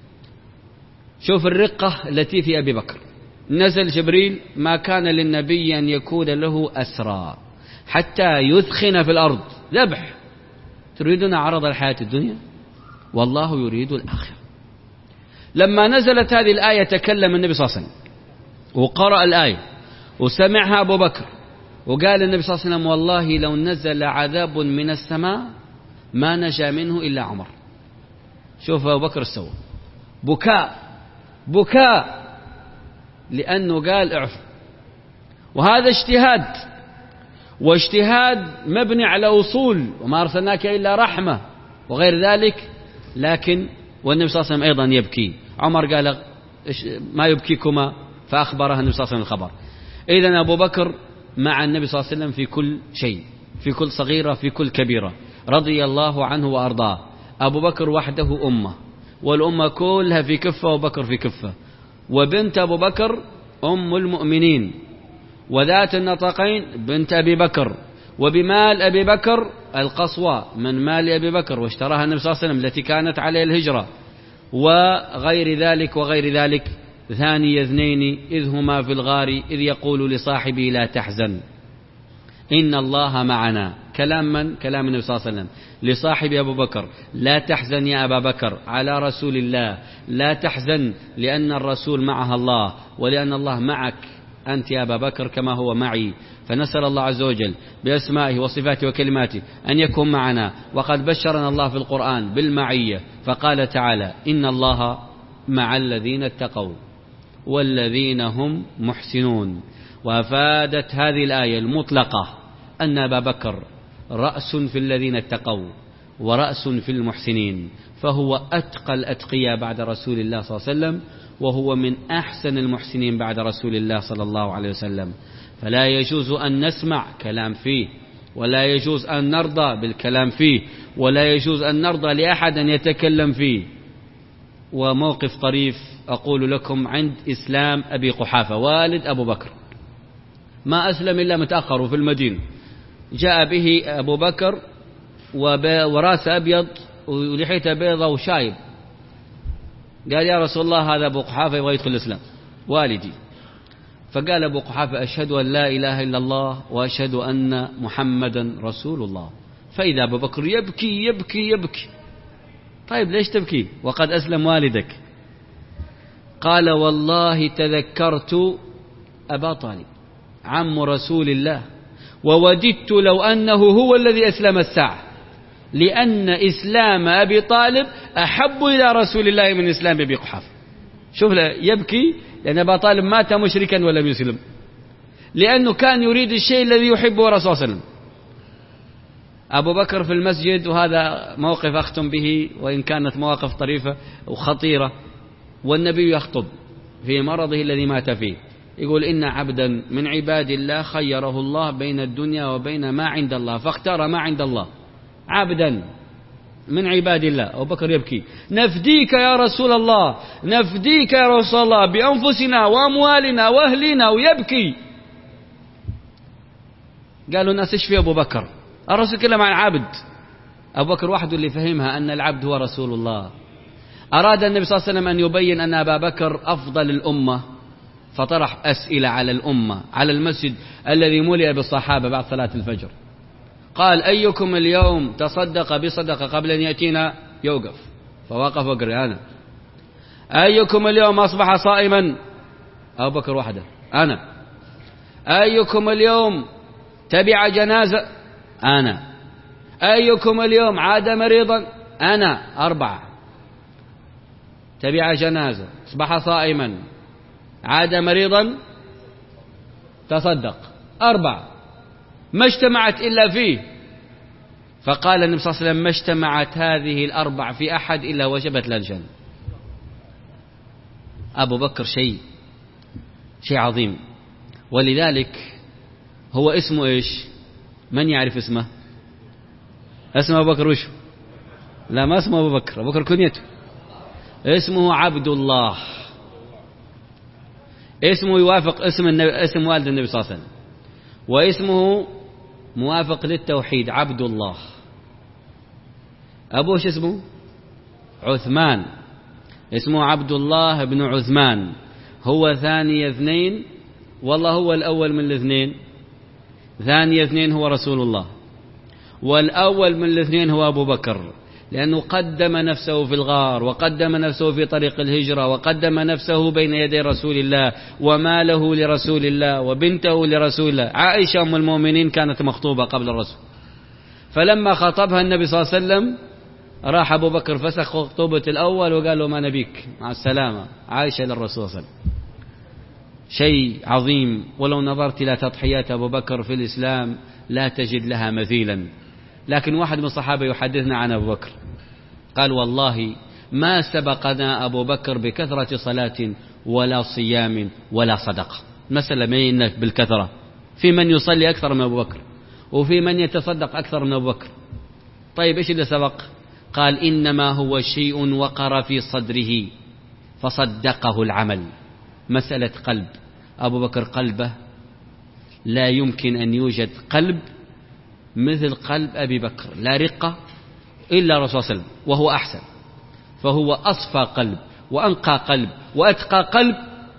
شوف الرقة التي في أبي بكر. نزل جبريل: ما كان للنبي أن يكون له أسرى حتى يثخن في الأرض. ذبح. تريدون عرض الحياة الدنيا والله يريد الآخرة. لما نزلت هذه الآية تكلم النبي صلى الله عليه وسلم وقرأ الآية وسمعها أبو بكر، وقال النبي صلى الله عليه وسلم: والله لو نزل عذاب من السماء ما نجا منه إلا عمر. شوف أبو بكر السوى بكاء بكاء لأنه قال اعفو. وهذا اجتهاد، واجتهاد مبني على أصول، وما أرسلناك إلا رحمة وغير ذلك. لكن والنبي صلى الله عليه وسلم أيضا يبكي. عمر قال: ما يبكيكما؟ فأخبرها النبي صلى الله عليه وسلم الخبر. إذن أبو بكر مع النبي صلى الله عليه وسلم في كل شيء، في كل صغيرة، في كل كبيرة، رضي الله عنه وأرضاه. أبو بكر وحده أمة، والأمة كلها في كفة وأبو بكر في كفة. وبنت أبو بكر أم المؤمنين، وذات النطقين بنت أبي بكر، وبمال أبي بكر القصوى من مال أبي بكر واشتراها النبي صلى الله عليه وسلم التي كانت عليه الهجرة، وغير ذلك وغير ذلك. ثاني اثنين إذ هما في الغار إذ يقول لصاحبه لا تحزن إن الله معنا. كلام من؟ كلام النبي صلى الله عليه وسلم لصاحب أبو بكر: لا تحزن يا أبا بكر على رسول الله، لا تحزن لأن الرسول معها الله، ولأن الله معك أنت يا أبا بكر كما هو معي. فنسأل الله عز وجل بأسمائه وصفاته وكلماته أن يكون معنا. وقد بشرنا الله في القرآن بالمعية، فقال تعالى: إن الله مع الذين اتقوا والذين هم محسنون. وأفادت هذه الآية المطلقة أن أبا بكر رأس في الذين اتقوا ورأس في المحسنين، فهو أتقى الأتقياء بعد رسول الله صلى الله عليه وسلم، وهو من أحسن المحسنين بعد رسول الله صلى الله عليه وسلم. فلا يجوز أن نسمع كلام فيه، ولا يجوز أن نرضى بالكلام فيه، ولا يجوز أن نرضى لأحد أن يتكلم فيه. وموقف طريف أقول لكم عند إسلام أبي قحافة والد أبو بكر، ما أسلم إلا متأخر وفي المدينة. جاء به أبو بكر وراس أبيض ولحيته بيضة وشايب. قال: يا رسول الله هذا أبو قحافة يبغى يدخل الإسلام والدي. فقال أبو قحافة: أشهد أن لا إله إلا الله وأشهد أن محمدا رسول الله. فإذا أبو بكر يبكي يبكي يبكي. طيب ليش تبكي وقد أسلم والدك؟ قال: والله تذكرت أبا طالب عم رسول الله، ووددت لو أنه هو الذي أسلم الساعة، لأن إسلام أبي طالب أحب إلى رسول الله من إسلام أبي قحافة. شوف يبكي لأن أبا طالب مات مشركا ولم يسلم، لأنه كان يريد الشيء الذي يحبه رسول الله صلى الله عليه وسلم. أبو بكر في المسجد، وهذا موقف أختم به وإن كانت مواقف طريفة وخطيرة، والنبي يخطب في مرضه الذي مات فيه، يقول: إن عبدا من عباد الله خيره الله بين الدنيا وبين ما عند الله فاختار ما عند الله. عبدا من عباد الله. أبو بكر يبكي: نفديك يا رسول الله، نفديك يا رسول الله بأنفسنا وأموالنا وأهلنا، ويبكي. قالوا الناس: ايش في أبو بكر؟ الرسول كلام عن عبد. أبو بكر وحده اللي فهمها أن العبد هو رسول الله. أراد النبي صلى الله عليه وسلم أن يبين أن أبا بكر أفضل الأمة، فطرح أسئلة على الأمة على المسجد الذي ملئ بالصحابة بعد صلاة الفجر. قال: أيكم اليوم تصدق بصدقة قبل أن يأتينا؟ يوقف. فوقف وقال: أنا. أيكم اليوم أصبح صائما؟ أبو بكر وحده: أنا. أيكم اليوم تبع جنازة؟ أنا. أيكم اليوم عاد مريضا؟ أنا. أربعة. تبع جنازة، أصبح صائما، عاد مريضا، تصدق. أربعة ما اجتمعت إلا فيه. فقال النبي صلى الله عليه وسلم: ما اجتمعت هذه الأربع في أحد إلا وجبت له الجنة. أبو بكر شيء شيء عظيم. ولذلك هو اسمه إيش؟ من يعرف اسمه؟ اسمه أبو بكر وش؟ لا، ما اسمه أبو بكر. أبو بكر كنيته. اسمه عبد الله. اسمه يوافق اسم, النبي اسم والد النبي صلى الله عليه وسلم، واسمه موافق للتوحيد عبد الله. أبوه شو اسمه؟ عثمان، اسمه عبد الله بن عثمان. هو ثاني اثنين والله هو الأول من الاثنين. ثاني اثنين هو رسول الله، والأول من الاثنين هو أبو بكر، لأنه قدم نفسه في الغار، وقدم نفسه في طريق الهجرة، وقدم نفسه بين يدي رسول الله، وماله لرسول الله، وبنته لرسول الله. عائشة أم المؤمنين كانت مخطوبة قبل الرسول، فلما خطبها النبي صلى الله عليه وسلم راح أبو بكر فسخ خطوبة الأول وقال له ما نبيك، مع السلامة، عائشة للرسول صلى الله عليه وسلم. شيء عظيم. ولو نظرت إلى تضحيات أبو بكر في الإسلام لا تجد لها مثيلا. لكن واحد من الصحابة يحدثنا عن أبو بكر قال والله ما سبقنا أبو بكر بكثرة صلاة ولا صيام ولا صدقة. مسألة ما إنك بالكثرة، في من يصلي أكثر من أبو بكر، وفي من يتصدق أكثر من أبو بكر. طيب إيش اللي سبق؟ قال إنما هو شيء وقر في صدره فصدقه العمل. مسألة قلب. أبو بكر قلبه لا يمكن أن يوجد قلب مثل قلب أبي بكر، لا رقة إلا رسول الله صلى الله عليه وسلم، وهو أحسن، فهو أصفى قلب وأنقى قلب وأتقى قلب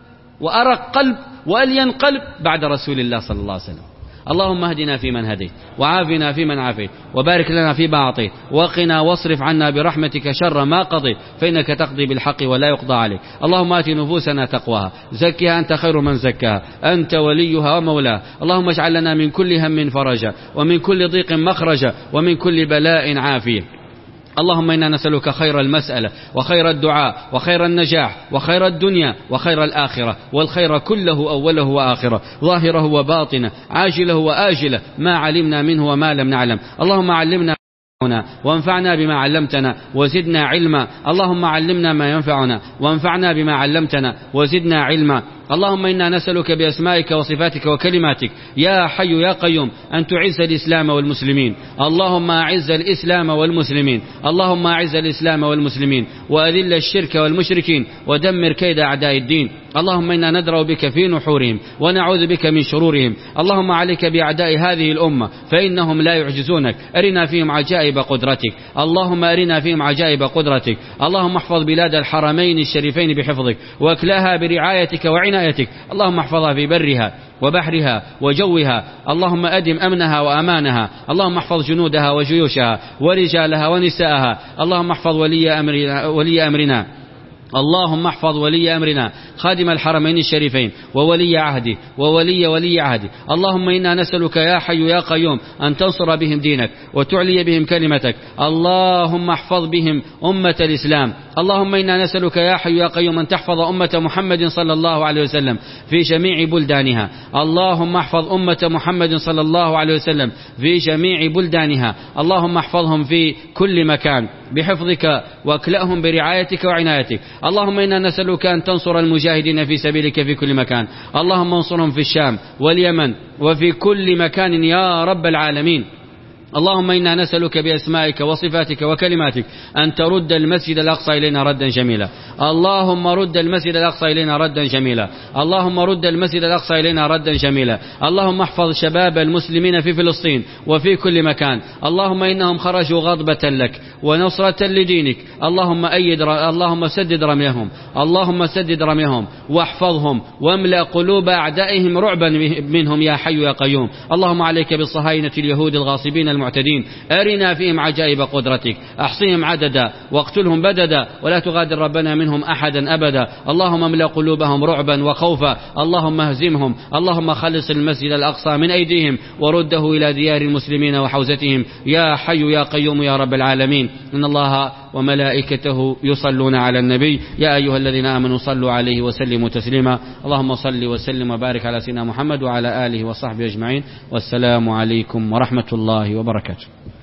وأرق قلب وألين قلب بعد رسول الله صلى الله عليه وسلم. اللهم اهدنا فيمن هديت، وعافنا فيمن عافيت، وبارك لنا فيما أعطيت، وقنا واصرف عنا برحمتك شر ما قضيت، فإنك تقضي بالحق ولا يقضى عليك. اللهم آت نفوسنا تقواها، زكها أنت خير من زكاها، أنت وليها ومولاها. اللهم اجعل لنا من كل هم فرجا، ومن كل ضيق مخرجا، ومن كل بلاء عافية. اللهم إنا نسألك خير المسألة وخير الدعاء وخير النجاح وخير الدنيا وخير الآخرة، والخير كله أوله وآخره، ظاهره وباطنه، عاجله وآجله، ما علمنا منه وما لم نعلم. اللهم علمنا وانفعنا بما علمتنا وزدنا علما. اللهم علمنا ما ينفعنا وانفعنا بما علمتنا وزدنا علما. اللهم إنا نسألك بأسمائك وصفاتك وكلماتك يا حي يا قيوم أن تعز الإسلام والمسلمين. اللهم أعز الإسلام والمسلمين، اللهم أعز الإسلام والمسلمين، وأذل الشرك والمشركين، ودمر كيد أعداء الدين. اللهم إنا ندرأ بك في نحورهم ونعوذ بك من شرورهم. اللهم عليك بأعداء هذه الأمة فإنهم لا يعجزونك. أرنا فيهم عجائب قدرتك، اللهم أرنا فيهم عجائب قدرتك. اللهم احفظ بلاد الحرمين الشريفين بحفظك، واكلاها برعايتك وعنايتك. اللهم احفظها في برها وبحرها وجوها. اللهم أدم أمنها وأمانها. اللهم احفظ جنودها وجيوشها ورجالها ونساءها. اللهم احفظ ولي أمرنا, ولي أمرنا. اللهم احفظ ولي أمرنا خادم الحرمين الشريفين وولي عهده وولي ولي عهده. اللهم إنا نسألك يا حي يا قيوم أن تنصر بهم دينك وتعلي بهم كلمتك. اللهم احفظ بهم أمة الإسلام. اللهم إنا نسألك يا حي يا قيوم أن تحفظ أمة محمد صلى الله عليه وسلم في جميع بلدانها. اللهم احفظ أمة محمد صلى الله عليه وسلم في جميع بلدانها. اللهم احفظهم في كل مكان بحفظك، واكلأهم برعايتك وعنايتك. اللهم إنا نسألك أن تنصر المجاهدين في سبيلك في كل مكان. اللهم انصرهم في الشام واليمن وفي كل مكان يا رب العالمين. اللهم إنا نسألك بأسمائك وصفاتك وكلماتك أن ترد المسجد الأقصى إلينا ردا جميلا. اللهم رد المسجد الأقصى إلينا ردا جميلا. اللهم رد المسجد الأقصى إلينا ردا جميلا. اللهم احفظ شباب المسلمين في فلسطين وفي كل مكان. اللهم إنهم خرجوا غضبة لك ونصرة لدينك. اللهم أيد ر... اللهم سدد رميهم، اللهم سدد رميهم واحفظهم، واملأ قلوب أعدائهم رعبا منهم يا حي يا قيوم. اللهم عليك بالصهاينة اليهود الغاصبين المعتدين، أرنا فيهم عجائب قدرتك، أحصيهم عددا واقتلهم بددا، ولا تغادر ربنا منهم أحدا أبدا. اللهم املأ قلوبهم رعبا وخوفا. اللهم اهزمهم. اللهم خلص المسجد الأقصى من أيديهم ورده إلى ديار المسلمين وحوزتهم يا حي يا قيوم يا رب العالمين. إن الله وملائكته يصلون على النبي يا أيها الذين آمنوا صلوا عليه وسلموا تسليما. اللهم صل وسلم وبارك على سيدنا محمد وعلى آله وصحبه أجمعين، والسلام عليكم ورحمة الله وبركاته.